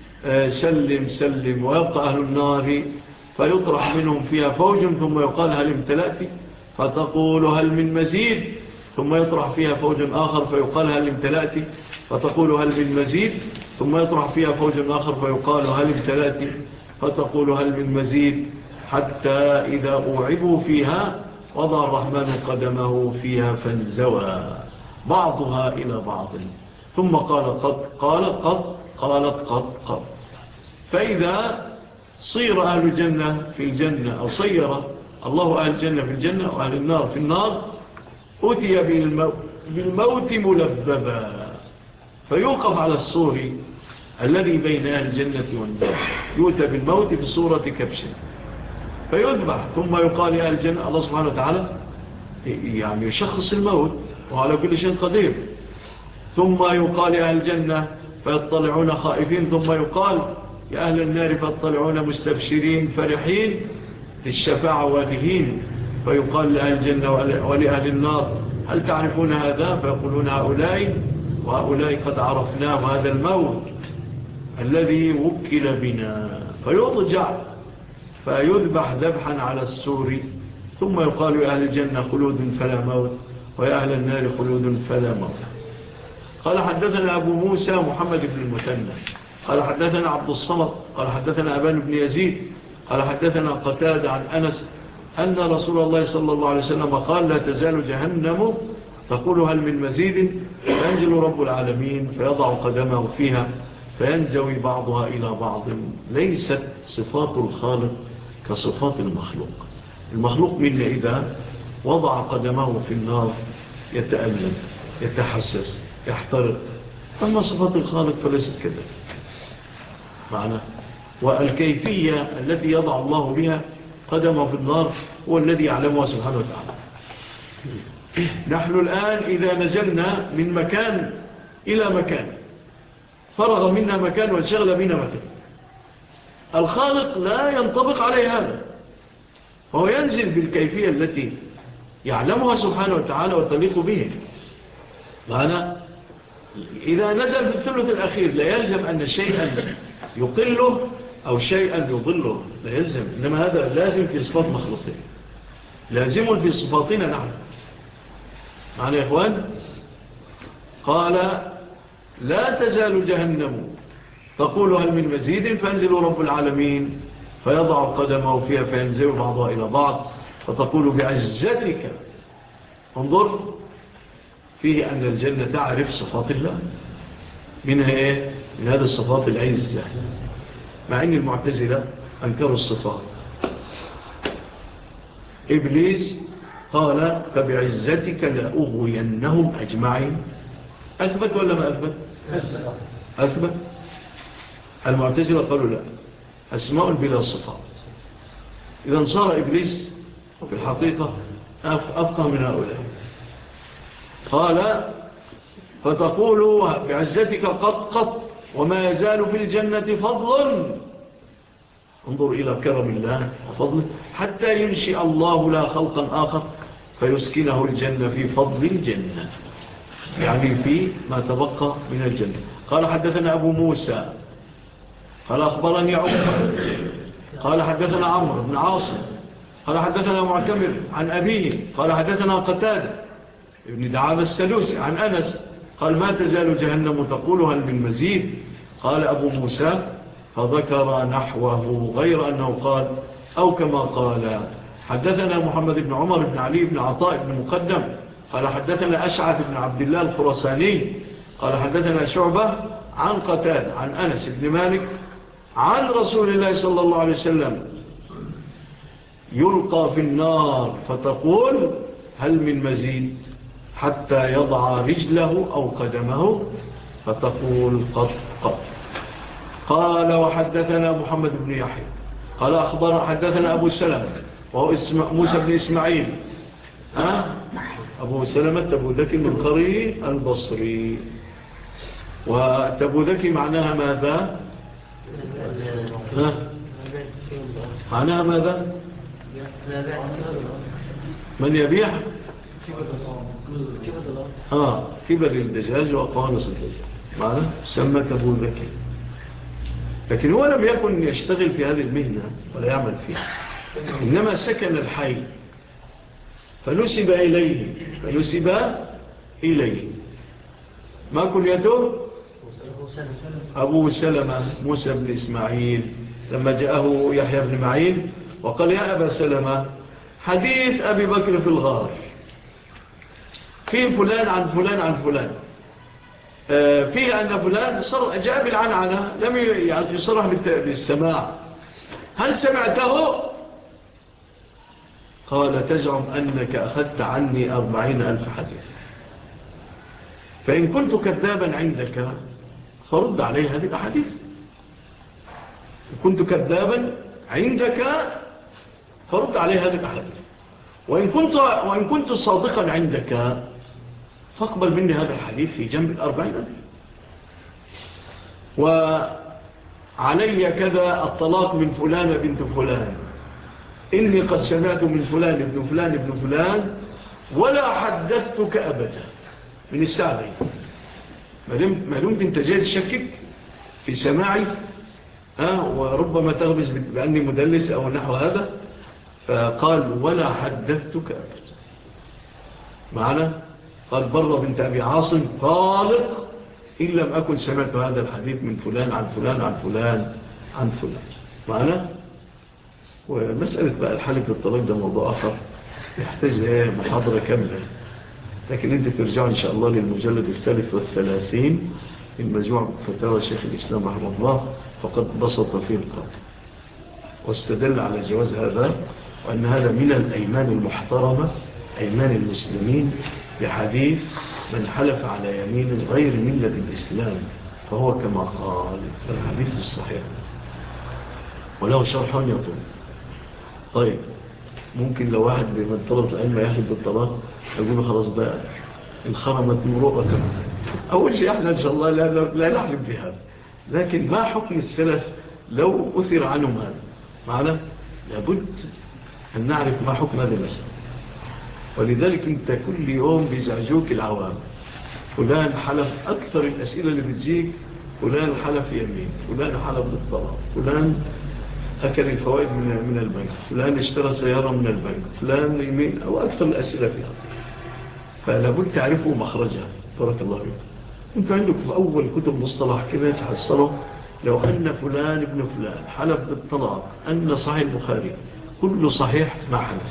C: سلم سلم. ويبقى أهل النار فيطرح منهم فيها فوج ثم يقال هل امتلأت فتقول هل من مزيد، ثم يطرح فيها فوج آخر فيقال هل امتلأت فتقول هل من مزيد، ثم يطرح فيها فوج آخر فيقال هل امتلأت فتقول هل من مزيد، حتى إذا أوعبوا فيها وضع الرحمن قدمه فيها فانزوى بعضها إلى بعض ثم قال قد قال قد قالت قد قد. فإذا صير أهل الجنة في الجنة أو صير الله أهل الجنة في الجنة وأهل النار في النار أتي بالموت, بالموت ملببا فيوقف على السور الذي بين أهل الجنة والنار، يؤتى بالموت في صورة كبش فيذبح ثم يقال يا أهل الجنة. الله سبحانه وتعالى يعني يشخص الموت وعلى كل شيء قدير. ثم يقال يا أهل الجنة فيطلعون خائفين، ثم يقال يا أهل النار فيطلعون مستبشرين فرحين للشفاعة والهين، فيقال لأهل الجنة ولأهل النار هل تعرفون هذا؟ فيقولون هؤلاء وهؤلاء قد عرفناه هذا الموت الذي وكل بنا. فيضجع فيذبح ذبحا على السور ثم يقال يا أهل الجنة خلود فلا موت ويا أهل النار خلود فلا موت. قال حدثنا أبو موسى محمد بن المثنى قال حدثنا عبد الصمد قال حدثنا أبان بن يزيد قال حدثنا قتادة عن أنس أن رسول الله صلى الله عليه وسلم قال لا تزال جهنم تقول هل من مزيد، فينزل رب العالمين فيضع قدمه فيها فينزوي بعضها إلى بعض. ليست صفات الخالق كصفات المخلوق. المخلوق منا إذا وضع قدمه في النار يتألم يتحسس يحترق، أما صفات الخالق فليست كذا معنى. والكيفية التي يضع الله بها قدمه في النار هو الذي يعلمها سبحانه وتعالى. نحن الآن إذا نزلنا من مكان إلى مكان فرغ منا مكان وانشغل منا مكان، الخالق لا ينطبق عليه هذا، هو ينزل بالكيفية التي يعلمها سبحانه وتعالى وتليق به. معنى إذا نزل في الثلث الأخير لا يلزم أن شيئا يقله أو شيئا يضله، لا يلزم، إنما هذا لازم في صفات مخلوقين، لازم في صفاتنا نحن. معنى يا إخوان قال لا تزال جهنم تقول هل من مزيد، فينزل رب العالمين فيضع قدمه فيها فينزل بعضها إلى بعض فتقول بعزتك. انظر فيه أن الجنة تعرف صفات الله، منها إيه؟ من هذه الصفات العزة مع أن المعتزلة أنكروا الصفات. إبليس قال فبعزتك لأغوينهم أجمعين. أثبت ولا ما أثبت؟ أثبت. المعتزلة قالوا لا، أسماء بلا صفات. إذا صار إبليس في الحقيقة أفقه من هؤلاء. قال فتقول بعزتك قط قط وما يزال في الجنة فضل. انظر إلى كرم الله وفضله حتى ينشئ الله لا خلقا آخر فيسكنه الجنة في فضل الجنة، يعني في ما تبقى من الجنة. قال حدثنا أبو موسى قال أخبرني عمر قال حدثنا عمرو بن عاصم قال حدثنا معتمر عن أبيه قال حدثنا قتادة ابن دعامة السدوسي عن أنس قال ما تزال جهنم تقول هل من مزيد؟ قال أبو موسى فذكر نحوه غير أنه قال أو كما قال. حدثنا محمد بن عمر بن علي بن عطاء بن مقدم قال حدثنا أشعث بن عبد الله الخرساني قال حدثنا شعبة عن قتادة عن أنس بن مالك عن رسول الله صلى الله عليه وسلم يلقى في النار فتقول هل من مزيد؟ حتى يضع رجله أو قدمه فتقول قط قط. قال وحدثنا محمد بن يحيى قال أخبر حدثنا أبو سلمة وهو موسى بن إسماعيل ها؟ أبو سلمة تبوذكي من قري البصري. وتبوذكي معناها ماذا؟ ها؟ معناها ماذا؟ من يبيع آه كبر الدجاج وأقوانص الدجاج معنى سمى تبوذكي. لكن هو لم يكن يشتغل في هذه المهنة ولا يعمل فيها، إنما سكن الحي فنسب إليه فنسب إليه. ما كنيته؟ أبو سلمة موسى بن إسماعيل. لما جاءه يحيى بن معين وقال يا أبا سلمة حديث أبي بكر في الغار فيه فلان عن فلان عن فلان فيه أن فلان جاء بالعنعنة لم يصرح بالسماع، هل سمعته؟ قال تزعم أنك أخذت عني أربعين ألف حديث، فإن كنت كذابا عندك فرد علي هذه الأحاديث. إن كنت كذابا عندك فرد علي هذه الأحاديث، وإن كنت, وإن كنت صادقا عندك فاقبل مني هذا الحديث في جنب الأربعين ألف. وعلي كذا الطلاق من فلان بنت فلان، إني قد سمعت من فلان ابن فلان ابن فلان ولا حدثتك أبدا من الساعة دي. ما دمت انت جاي تشكك في سماعي ها وربما تغبز بأني مدلس أو نحو هذا، فقال ولا حدثتك أبدا. معنا قال برة بنت أبي عاصم طالق إن لم أكن سمعت هذا الحديث من فلان عن فلان عن فلان عن فلان. معنا ومسألة بقى الحلف بالطلاق ده موضوع آخر يحتاج لها محاضرة كاملة، لكن انت ترجعوا إن شاء الله للمجلد الثالث والثلاثين من مجموع فتاوى شيخ الإسلام رحمه الله، فقد بسط فيه القول واستدل على جواز هذا، وأن هذا من الأيمان المحترمة أيمان المسلمين بحديث من حلف على يمين غير ملة الإسلام فهو كما قال الحديث الصحيح وله شرح يطول. طيب ممكن لو واحد من طلبة العلم يحلف بالطلاق يقول خلاص بقى انخرمت مروءة. أول شيء احنا إن شاء الله لا, لا نحلف بهذا، لكن ما حكم السلف لو أثر عنهم هذا؟ معنا لابد أن نعرف ما حكم هذا المسألة. ولذلك انت كل يوم بيزعجوك العوام، فلان حلف أكثر الأسئلة اللي بتجيك فلان حلف يمين، فلان حلف بالطلاق، فلان أكل الفوائد من البنك، فلان اشترى سيارة من البنك، فلان يمين، أو أكثر الأسئلة فيها. فلابد تعرفوا مخرجها. بارك الله فيكم. انتوا عندكم في أول كتب مصطلح كده تحصلوا لو أن فلان ابن فلان حلف بالطلاق أن صحيح البخاري كل صحيح ما حلف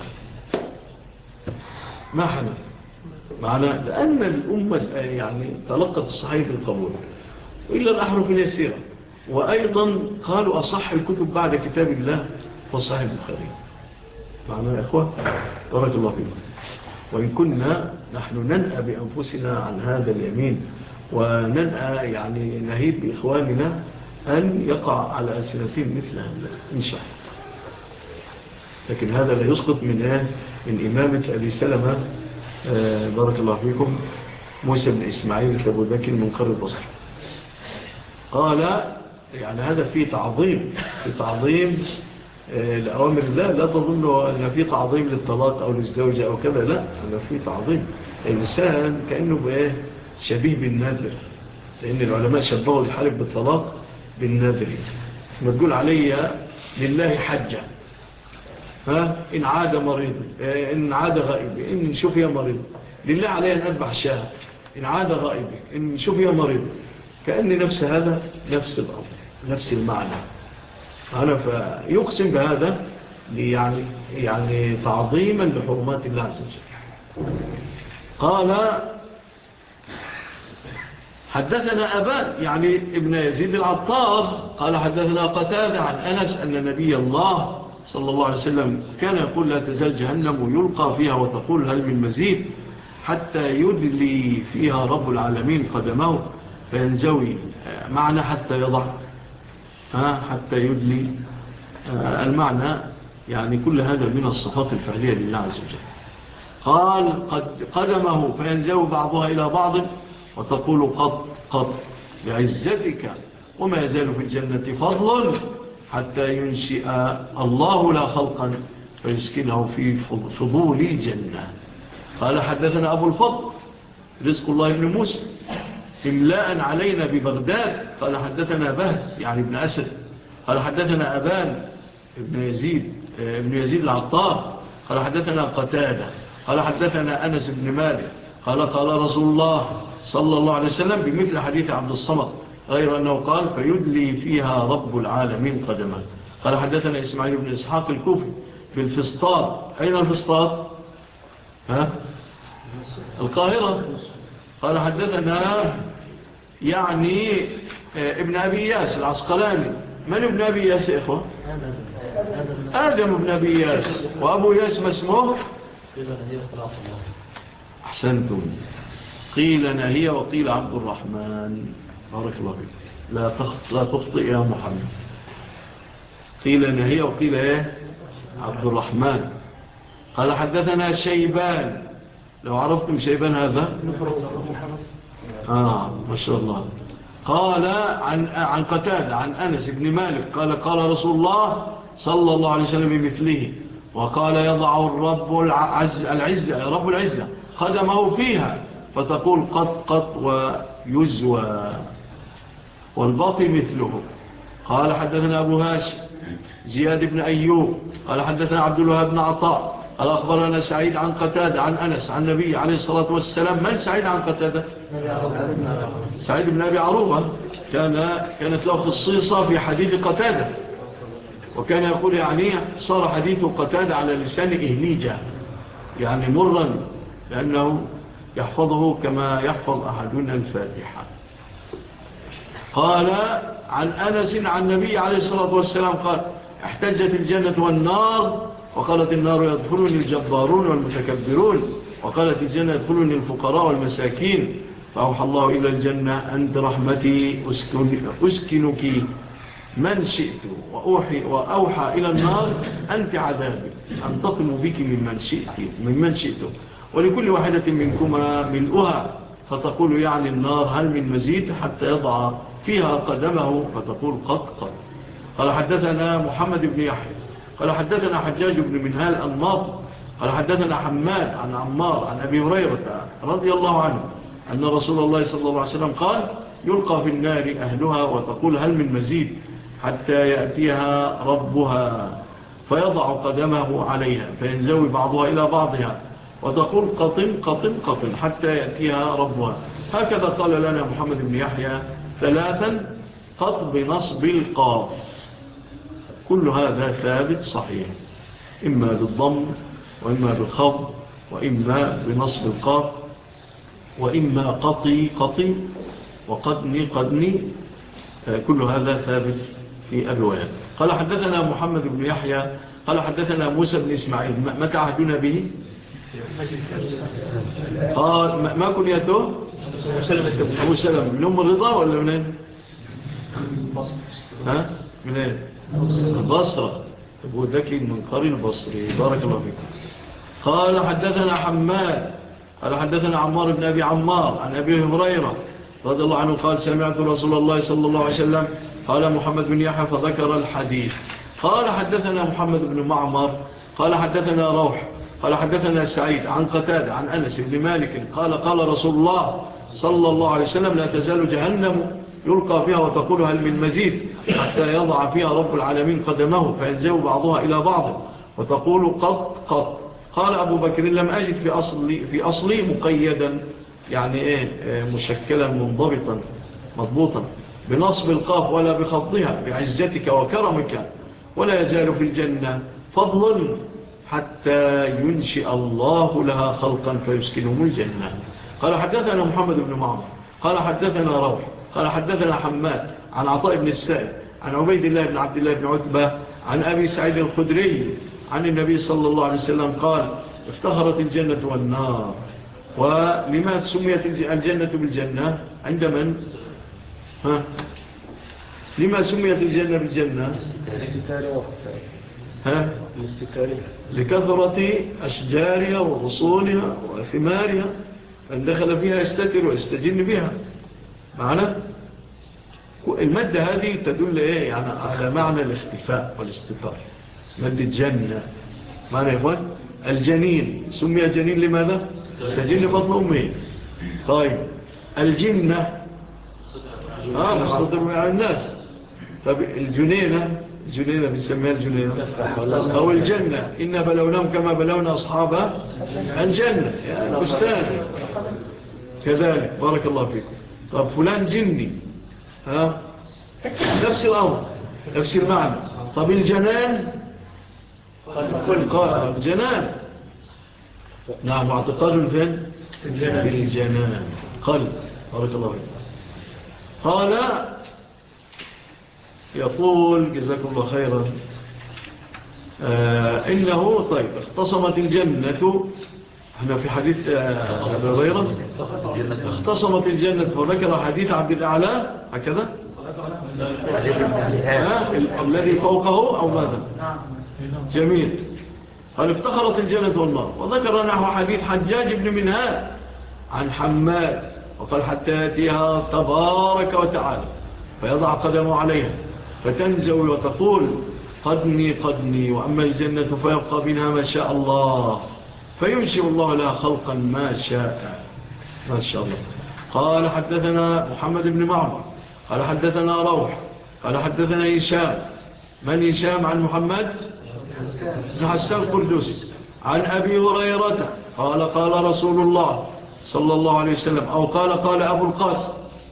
C: ما حلف معنى لأن الأمة يعني تلقت الصحيح بالقبول وإلا الأحرف اليسيرة. وأيضا قالوا أصح الكتب بعد كتاب الله وصحيح البخاري. معنا يا إخوة بارك الله فيكم. وإن كنا نحن ننأى بأنفسنا عن هذا اليمين وننأى يعني نهيب بإخواننا أن يقع على ألسنتهم مثل هذا إن شاء الله. لكن هذا لا يسقط من إيه؟ من إمامة أبي سلمة آه بارك الله فيكم موسى بن إسماعيل أبو بكر من قرى البصر. قال يعني هذا فيه تعظيم في تعظيم آه لأوامر الله. لا تظنوا أن فيه تعظيم للطلاق أو للزوجة أو كذا، لا، هذا فيه تعظيم. الإنسان كأنه بإيه شبيه بالنذر، لأن العلماء شبهوا الحالف بالطلاق بالنذر. ما تقول علي لله حجة، ها إن عاد مريض، إن عاد غائب، إن شوف يا مريض لله علي أن أذبح شاه، إن عاد غائب، إن شوف يا مريض. كأن نفس هذا نفس الأمر نفس المعنى. أنا فيقسم بهذا يعني, يعني تعظيما لحرمات الله عز وجل. قال حدثنا أبان يعني ابن يزيد العطار قال حدثنا قتادة عن أنس أن نبي الله صلى الله عليه وسلم كان يقول لا تزال جهنم يلقى فيها وتقول هل من مزيد حتى يدلي فيها رب العالمين قدمه فينزوي، معنى حتى يضع ها حتى يدلي، المعنى يعني كل هذا من الصفات الفعلية لله عز وجل. قال قد قدمه فينزوي بعضها إلى بعض وتقول قط قط بعزتك، وما يزال في الجنة فضل حتى ينشئ الله لا خلقا فيسكنه في فضول الجنة. قال حدثنا أبو الفضل رزق الله بن موسى إملاء علينا ببغداد. قال حدثنا بهز يعني ابن أسد. قال حدثنا أبان ابن يزيد ابن يزيد العطار. قال حدثنا قتادة. قال حدثنا أنس بن مالك قال قال رسول الله صلى الله عليه وسلم بمثل حديث عبد الصمد غير أنه قال فيدلي فيها رب العالمين قدما. قال حدثنا إسماعيل بن إسحاق الكوفي في الفسطاط. أين الفسطاط؟ ها؟ القاهرة. قال حدثنا يعني ابن أبي ياس العسقلاني. من ابن أبي ياس يا إخوة؟ آدم ابن أبي ياس. وأبو ياس ما اسمه؟ أحسنتم. قيل نهي وقيل عبد الرحمن. بارك الله فيك. لا تخطئ لا تخطئ يا محمد. قيل نهي وقيل ايه عبد الرحمن. قال حدثنا شيبان. لو عرفتم شيبان هذا آه ما شاء الله. قال عن عن قتادة عن أنس بن مالك قال قال رسول الله صلى الله عليه وسلم بمثله وقال يضع الرب العز العزة رب العزة خدمه فيها فتقول قط قط ويزوى والباقي مثله. قال حدثنا أبو هاشم زياد بن أيوب قال حدثنا عبد الوهاب بن عطاء قال أخبرنا سعيد عن قتادة عن أنس عن النبي عليه الصلاة والسلام. من سعيد عن قتادة؟ سعيد بن أبي عروبة. كان كانت له خصيصة في حديث قتادة، وكان يقول يعني صار حديث قتادة على لسان إهليجة يعني مرا، لأنه يحفظه كما يحفظ أحدنا الفاتحة. قال عن أنس عن النبي عليه الصلاة والسلام قال احتجت الجنة والنار وقالت النار يدخلني الجبارون والمتكبرون وقالت الجنة يدخلني الفقراء والمساكين فأوحى الله إلى الجنة أنت رحمتي أسكن أسكنك من شئت وأوحي وأوحى إلى النار أنت عذابي أنتقم بك ممن شئت ممن شئت ولكل واحدة منكما ملؤها فتقول يعني النار هل من مزيد حتى يضع فيها قدمه فتقول قط قط. قال حدثنا محمد بن يحيى قال حدثنا حجاج بن منهال الناطق قال حدثنا حماد عن عمار عن أبي هريرة رضي الله عنه أن رسول الله صلى الله عليه وسلم قال يلقى في النار أهلها وتقول هل من مزيد حتى يأتيها ربها فيضع قدمه عليها فينزوي بعضها إلى بعضها وتقول قطن قطن قطن حتى يأتيها ربها. هكذا قال لنا محمد بن يحيى ثلاثا قط بنصب القاف. كل هذا ثابت صحيح إما بالضم وإما بالخفض وإما بنصب القاف وإما قطي قطي وقدني قدني كل هذا ثابت في الروايات. قال حدثنا محمد بن يحيى قال حدثنا موسى بن إسماعيل. متى عهدنا به؟ قال ما كنيته؟ أبو سلمة. من أم الرضا ولا منين؟ ها؟ منين؟ البصرة. أبو ذكي من قرن البصري. بارك الله فيكم. قال حدثنا حماد قال حدثنا عمار بن أبي عمار عن أبي هريرة رضي الله عنه قال سمعت رسول الله صلى الله عليه وسلم قال محمد بن يحيى فذكر الحديث. قال حدثنا محمد بن معمر قال حدثنا روح قال حدثنا سعيد عن قتادة عن أنس بن مالك قال قال رسول الله صلى الله عليه وسلم لا تزال جهنم يلقى فيها وتقول هل من مزيد حتى يضع فيها رب العالمين قدمه فينزل بعضها إلى بعض وتقول قط قط. قال أبو بكر لم أجد في أصلي, في أصلي مقيدا يعني إيه مشكلا منضبطا مضبوطا بنصب القاف ولا بخفضها بعزتك وكرمك ولا يزال في الجنة فضل حتى ينشئ الله لها خلقا فيسكنهم الجنة. قال حدثنا محمد بن معمر قال حدثنا روح قال حدثنا حماد عن عطاء بن السائب عن عبيد الله بن عبد الله بن عتبة عن أبي سعيد الخدري عن النبي صلى الله عليه وسلم قال افتخرت الجنة والنار. ولما سميت الجنة بالجنة عند من؟ ها؟ لما سميت الجنة بالجنة؟ ها؟ لكثرة أشجارها وغصونها وثمارها من دخل فيها يستتر ويستجن بها. معنا؟ المادة هذه تدل إيه؟ يعني على معنى الاختفاء والاستفار. مادة جنة معنى يا إخوان الجنين سمي جنين لماذا؟ استجن بطن أمه. طيب الجنة آه مستطر مع الناس. طب الجنينة الجنينة بنسميها الجنينة أو الجنة إنا بلوناهم كما بلونا أصحاب الجنة يعني بستان كذلك. بارك الله فيكم. طب فلان جني ها نفس الأمر نفس المعنى. طب الجنان قال الجنان نعم اعتقاد فين بالجنان قلب. بارك الله فيكم. قال يقول جزاكم الله خيرا آه إنه طيب اختصمت الجنة احنا في حديث أبي هريرة اختصمت الجنة فذكر حديث عبد الأعلى هكذا الذي فوقه أو ماذا جميل. قال افتخرت الجنة والنار وذكر نحو حديث حجاج بن منهال عن حماد وقال حتى يأتيها تبارك وتعالى فيضع قدمه عليها فتنزوي وتقول قدني قدني وأما الجنة فيبقى منها ما شاء الله فينشئ الله لها خلقا ما شاء ما شاء الله. قال حدثنا محمد بن معمر قال حدثنا روح قال حدثنا هشام. من هشام عن محمد بن حسان القردوسي عن أبي هريرة قال قال رسول الله صلى الله عليه وسلم أو قال قال أبو القاسم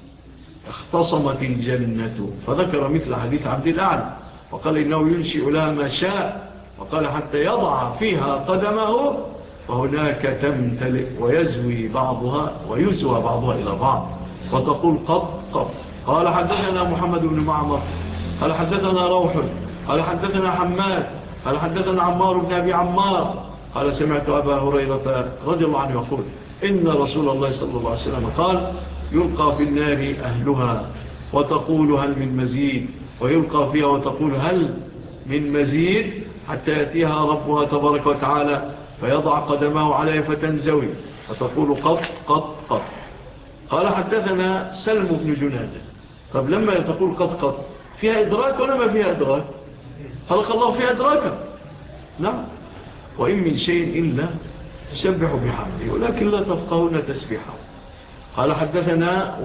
C: اختصمت الجنة فذكر مثل حديث عبد الأعلى وقال إنه ينشئ لها ما شاء وقال حتى يضع فيها قدمه فهناك تمتلئ ويزوي بعضها ويزوى بعضها إلى بعض وتقول قط قط. قال حدثنا محمد بن معمر قال حدثنا روح قال حدثنا حماد قال حدثنا عمار بن أبي عمار قال سمعت أبا هريرة رضي الله عنه يقول إن رسول الله صلى الله عليه وسلم قال يلقى في النار أهلها وتقول هل من مزيد ويلقى فيها وتقول هل من مزيد حتى يأتيها ربها تبارك وتعالى فيضع قدمه عليه فتنزوي فتقول قط قط قط. قال حدثنا سلم بن جنادة. طب لما تقول قط قط فيها إدراك ولا ما فيها إدراك؟ خلق الله فيها إدراكا نعم. وإن من شيء إلا يسبح بحمده ولكن لا تفقهون تسبيحه. قال حدثنا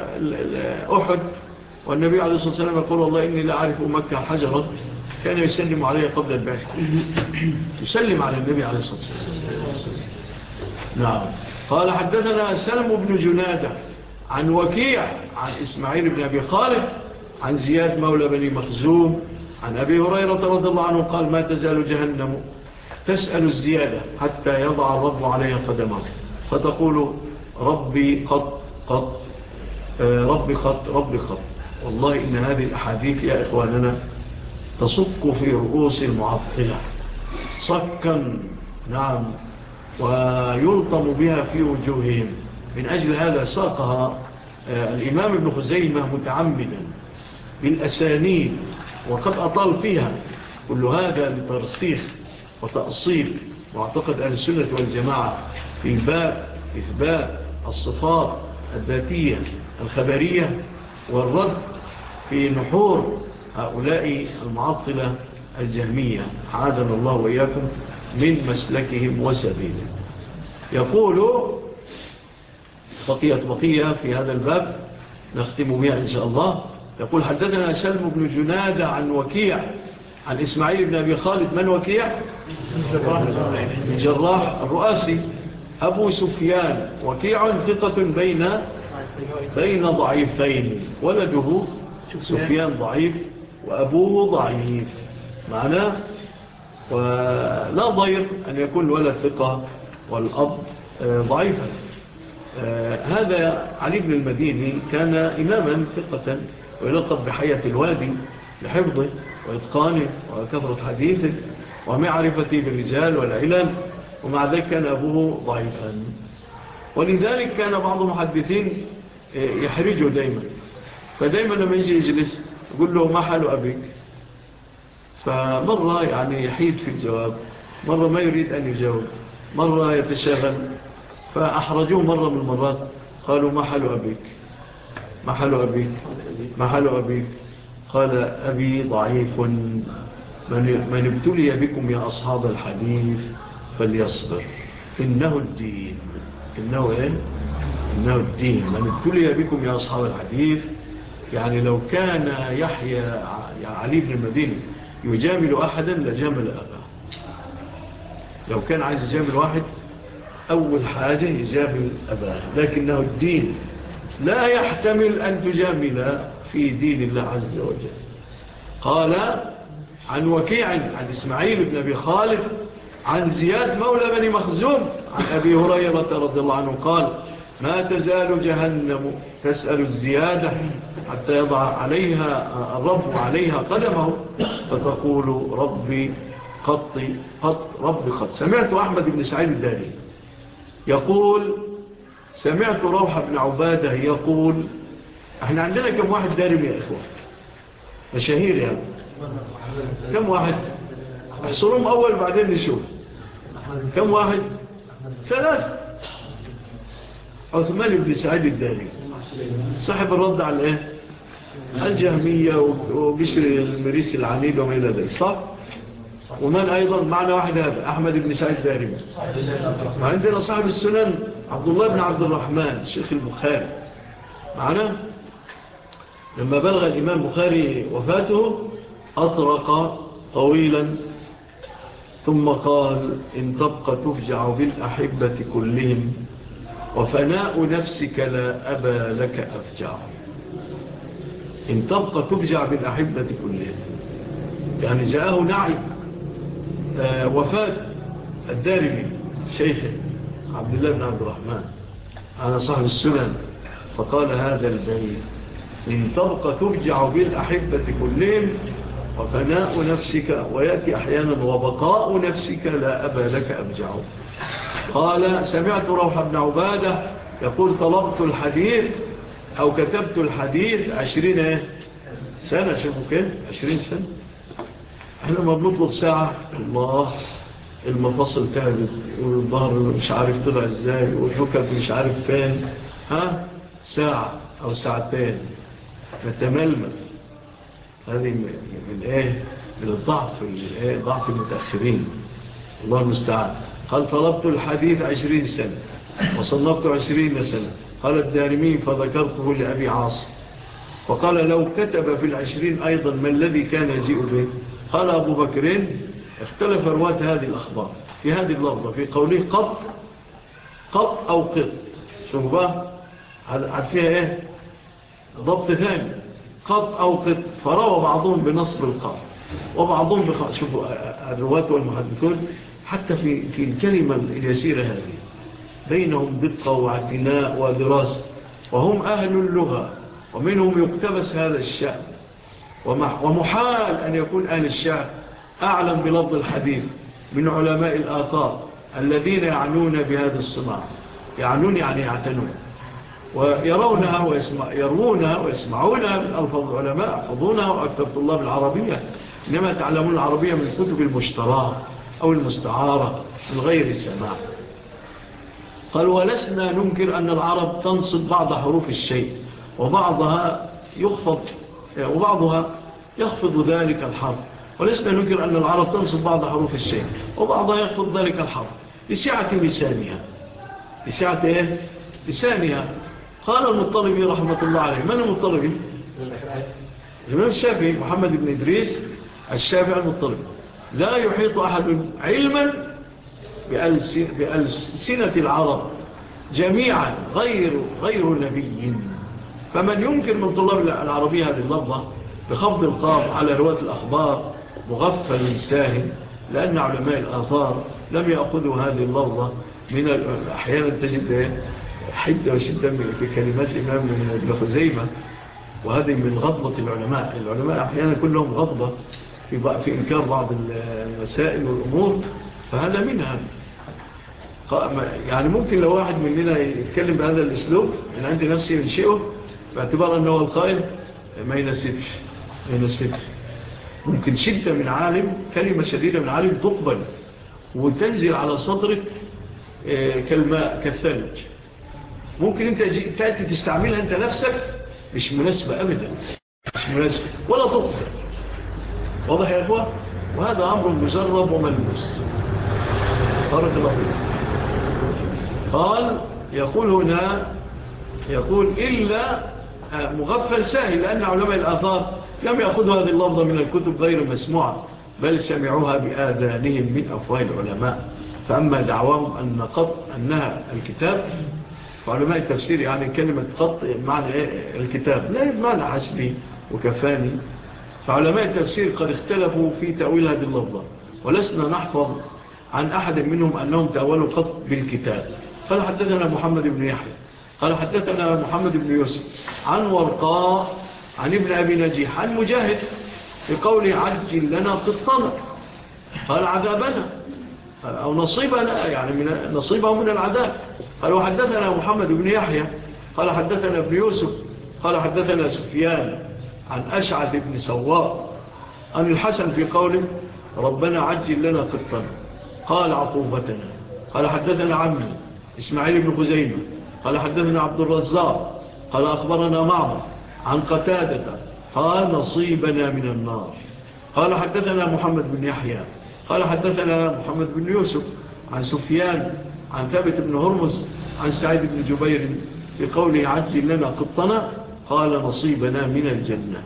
C: أحد والنبي عليه الصلاة والسلام يقول والله إني لا أعرف مكة حجرا كان يسلم عليه قبل البعث يسلم على النبي عليه الصلاة والسلام نعم. قال حدثنا سلم بن جنادة عن وكيع عن إسماعيل بن أبي خالد عن زياد مولى بني مخزوم عن أبي هريرة رضي الله عنه قال ما تزال جهنم تسأل الزيادة حتى يضع الرب عليها قدمه فتقول ربي قط قط ربي خط ربي خط والله إن هذه الأحاديث يا إخواننا تصك في رؤوس المعطلة صكا، نعم، ويلطم بها في وجوههم. من أجل هذا ساقها الإمام ابن خزيمة متعمدا بالأسانيد، وقد أطال فيها. كل هذا لترسيخ وتأصيل معتقد أهل السنة والجماعة في باب إثبات الصفات الذاتية الخبرية، والرد في نحور هؤلاء المعطلة الجهمية، عادنا الله وإياكم من مسلكهم وسبيلهم. يقول بقية بقية في هذا الباب نختم بها إن شاء الله. يقول حدثنا سلم بن جنادة عن وكيع عن إسماعيل بن أبي خالد. من وكيع؟ من جراح الرؤاسي أبو سفيان. وكيع ثقة بين بين ضعيفين، ولده سفيان ضعيف وأبوه ضعيف، معناه ولا ضير أن يكون الولد ثقة والأب ضعيفا. هذا علي بن المديني كان إماما ثقة ويلقب بحياة الوادي لحفظه وإتقانه وكثرة حديثه ومعرفته بالرجال والعلل، ومع ذلك كان أبوه ضعيفا، ولذلك كان بعض المحدثين يحرجه دايما. فدايما لما يجي يجلس يقول له ما حال أبيك؟ فمرة يعني يحيد في الجواب، مرة ما يريد أن يجاوب، مرة يتشاغل. فأحرجوه مرة من المرات، قالوا ما حال أبيك؟ ما حال أبيك؟ ما حال أبيك؟ قال أبي ضعيف، من ابتلي بكم يا أصحاب الحديث فليصبر، إنه الدين. إنه إيه؟ إنه الدين. من ابتلي بكم يا أصحاب الحديث، يعني لو كان يحيى علي بن المديني يجامل أحدا لجامل أباه. لو كان عايز يجامل واحد أول حاجة يجامل أباه، لكنه الدين لا يحتمل أن تجامل في دين الله عز وجل. قال عن وكيع عن إسماعيل بن أبي خالد عن زياد مولى بن مخزوم عن أبي هريرة رضي الله عنه قال ما تزال جهنم تسأل الزيادة حتى يضع عليها الرب عليها قدمه فتقول ربي قط قط ربي قط. سمعت أحمد بن سعيد الداري يقول سمعت روح بن عبادة يقول. احنا عندنا كم واحد دارم يا إخوة مشاهير يعني؟ كم واحد؟ احصرهم أول بعدين نشوف. كم واحد؟ ثلاث. عثمان بن سعيد الداري صاحب الرد على الايه؟ الجهمية وبشر المريسي العنيد وما إلى ذلك، صح؟ ومن أيضا معنا واحد هذا أحمد بن سعيد الداري. وعندنا صاحب السنن عبد الله بن عبد الرحمن الشيخ البخاري معنا. لما بلغ الإمام البخاري وفاته أطرق طويلا ثم قال إن تبقى تفجع بالأحبة كلهم وفناء نفسك لا أبا لك أفجع. إن تبقى تفجع بالأحبة كلهم، يعني جاءه نعي آه وفاة الدارمي شيخه عبد الله بن عبد الرحمن على صاحب السنن، فقال هذا البيت إن تبقى تفجع بالأحبة كلهم وفناء نفسك، ويأتي أحيانا وبقاء نفسك لا أبا لك أفجع. قال سمعت روح بن عبادة يقول طلبت الحديث أو كتبت الحديث عشرين سنة. شوفوا كيف عشرين سنة. احنا ما بنطلب ساعة الله المفاصل تعبت والظهر مش عارف طلع ازاي والركب مش عارف فين، ها ساعة أو ساعتين نتململ. هذه من ايه؟ من الضعف، ضعف المتأخرين، الله المستعان. قال طلبت الحديث عشرين سنة وصنفت عشرين سنة. قال الدارمي فذكرته لأبي عاصم وقال لو كتب في العشرين أيضا ما الذي كان يجيء به؟ قال أبو بكرين اختلف رواة هذه الأخبار في هذه اللفظة في قوله قط قط أو قط. شوفوا بقى عاد فيها ايه ضبط ثاني، قط أو قط. فروى بعضهم بنصب القط وبعضهم بخ... شوفوا الرواة والمحدثون حتى في, في الكلمة اليسيرة هذه بينهم دقة واعتناء ودراسة، وهم أهل اللغة ومنهم يقتبس هذا الشأن، ومحال أن يكون أهل الشعر أعلم بلفظ الحديث من علماء الآثار الذين يعنون بهذا الصناعة، يعنون يعني يعتنون ويرونها ويسمع يرونها ويسمعونها من ألفاظ العلماء، يحفظونها وأكثر طلاب العربية إنما تعلمون العربية من الكتب المشتراة أو المستعارة من غير السماع. قال ولسنا ننكر أن العرب تنصب بعض حروف الشيء وبعضها يخفض وبعضها يخفض ذلك الحرف، ولسنا ننكر أن العرب تنصب بعض حروف الشيء وبعضها يخفض ذلك الحرف لسعة لسانها. لسعة إيه؟ لسانها. قال المطلبي رحمة الله عليه. من المطلبي؟ الإمام الشافعي محمد بن إدريس الشافعي المطلبي. لا يحيط أحد علما بألسنة العرب جميعا غير غير نبي، فمن يمكن من طلاب العربية هذه اللفظة بخفض القاف على رواة الأخبار مغفل ساهل، لأن علماء الآثار لم يأخذوا هذه اللفظة من أحيانا تجد حدة وشدة في كلمات الإمام ابن خزيمة، وهذه من غضبة العلماء. العلماء أحيانا كلهم غضبة في, في إنكار بعض المسائل والأمور، فهذا منها. يعني ممكن لو واحد مننا يتكلم بهذا الأسلوب من عند نفسه ينشئه باعتبار أنه القائل ما ينسبش ما ينسبش ممكن شدة من عالم، كلمة شديدة من عالم تقبل وتنزل على صدرك كالماء كالثلج، ممكن انت تأتي تستعملها انت نفسك مش مناسبة أبدا، مش مناسبة ولا تقبل. واضح يا أخوة؟ وهذا أمر مجرب وملموس. بارك الله فيك. قال يقول هنا يقول إلا مغفل ساهل، لأن علماء الآثار لم يأخذوا هذه اللفظة من الكتب غير مسموعة، بل سمعوها بآذانهم من أفواه العلماء. فأما دعواهم أن قط أنها الكتاب، فعلماء التفسير يعني كلمة قط معنى إيه الكتاب، لا بمعنى حسبي وكفاني. فعلماء التفسير قد اختلفوا في تأويل هذه اللفظة، ولسنا نحفظ عن أحد منهم أنهم تأولوا قط بالكتاب. قال حدثنا محمد بن يحيى قال حدثنا محمد بن يوسف عن ورقاء عن ابن أبي نجيح عن مجاهد في قوله عجل لنا قطنا، قال عذابنا أو نصيبنا، يعني من نصيبه من العذاب. قال وحدثنا محمد بن يحيى قال حدثنا ابن يوسف قال حدثنا سفيان عن أشعث بن سواء عن الحسن في قوله ربنا عجل لنا قطنا، قال عطوفتنا. قال حدثنا عمي إسماعيل بن خزيمة قال حدثنا عبد الرزاق قال أخبرنا معمر عن قتادة قال نصيبنا من النار. قال حدثنا محمد بن يحيى قال حدثنا محمد بن يوسف عن سفيان عن ثابت بن هرمز عن سعيد بن جبير في قوله عجل لنا قطنا، قال نصيبنا من الجنة.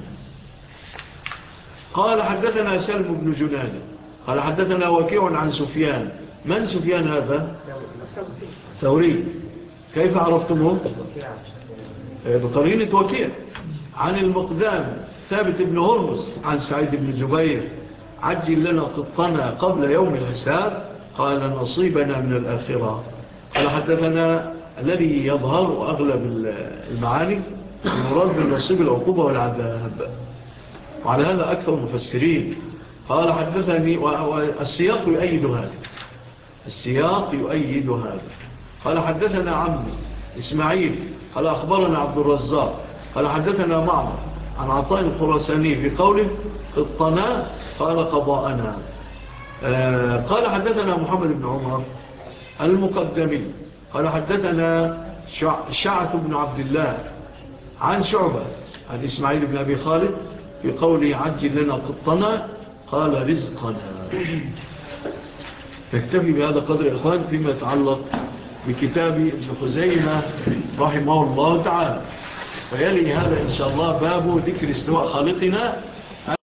C: قال حدثنا سلم بن جنادة قال حدثنا وكيع عن سفيان. من سفيان هذا؟ ثوري. كيف عرفتمه؟ بقرينة وكيع. عن المقدام ثابت بن هرمز عن سعيد بن جبير عجل لنا قطنا قبل يوم الحساب، قال نصيبنا من الآخرة. قال حدثنا الذي يظهر أغلب المعاني المراد من نصيب العقوبة والعذاب، وعلى هذا أكثر المفسرين. قال حدثني والسياق يؤيد هذا السياق يؤيد هذا قال حدثنا عمي إسماعيل قال أخبرنا عبد الرزاق قال حدثنا معمر عن عطاء الخراساني في قوله قطنا قال قضاءنا. آه قال حدثنا محمد بن عمر المقدمي قال حدثنا شعث بن عبد الله عن شعبة عن إسماعيل بن أبي خالد في قوله عجل لنا قطنا قال رزقنا. نكتفي بهذا قدر يا إخوان فيما يتعلق بكتاب ابن خزيمة رحمه الله تعالى. فيلي هذا إن شاء الله باب ذكر استواء خالقنا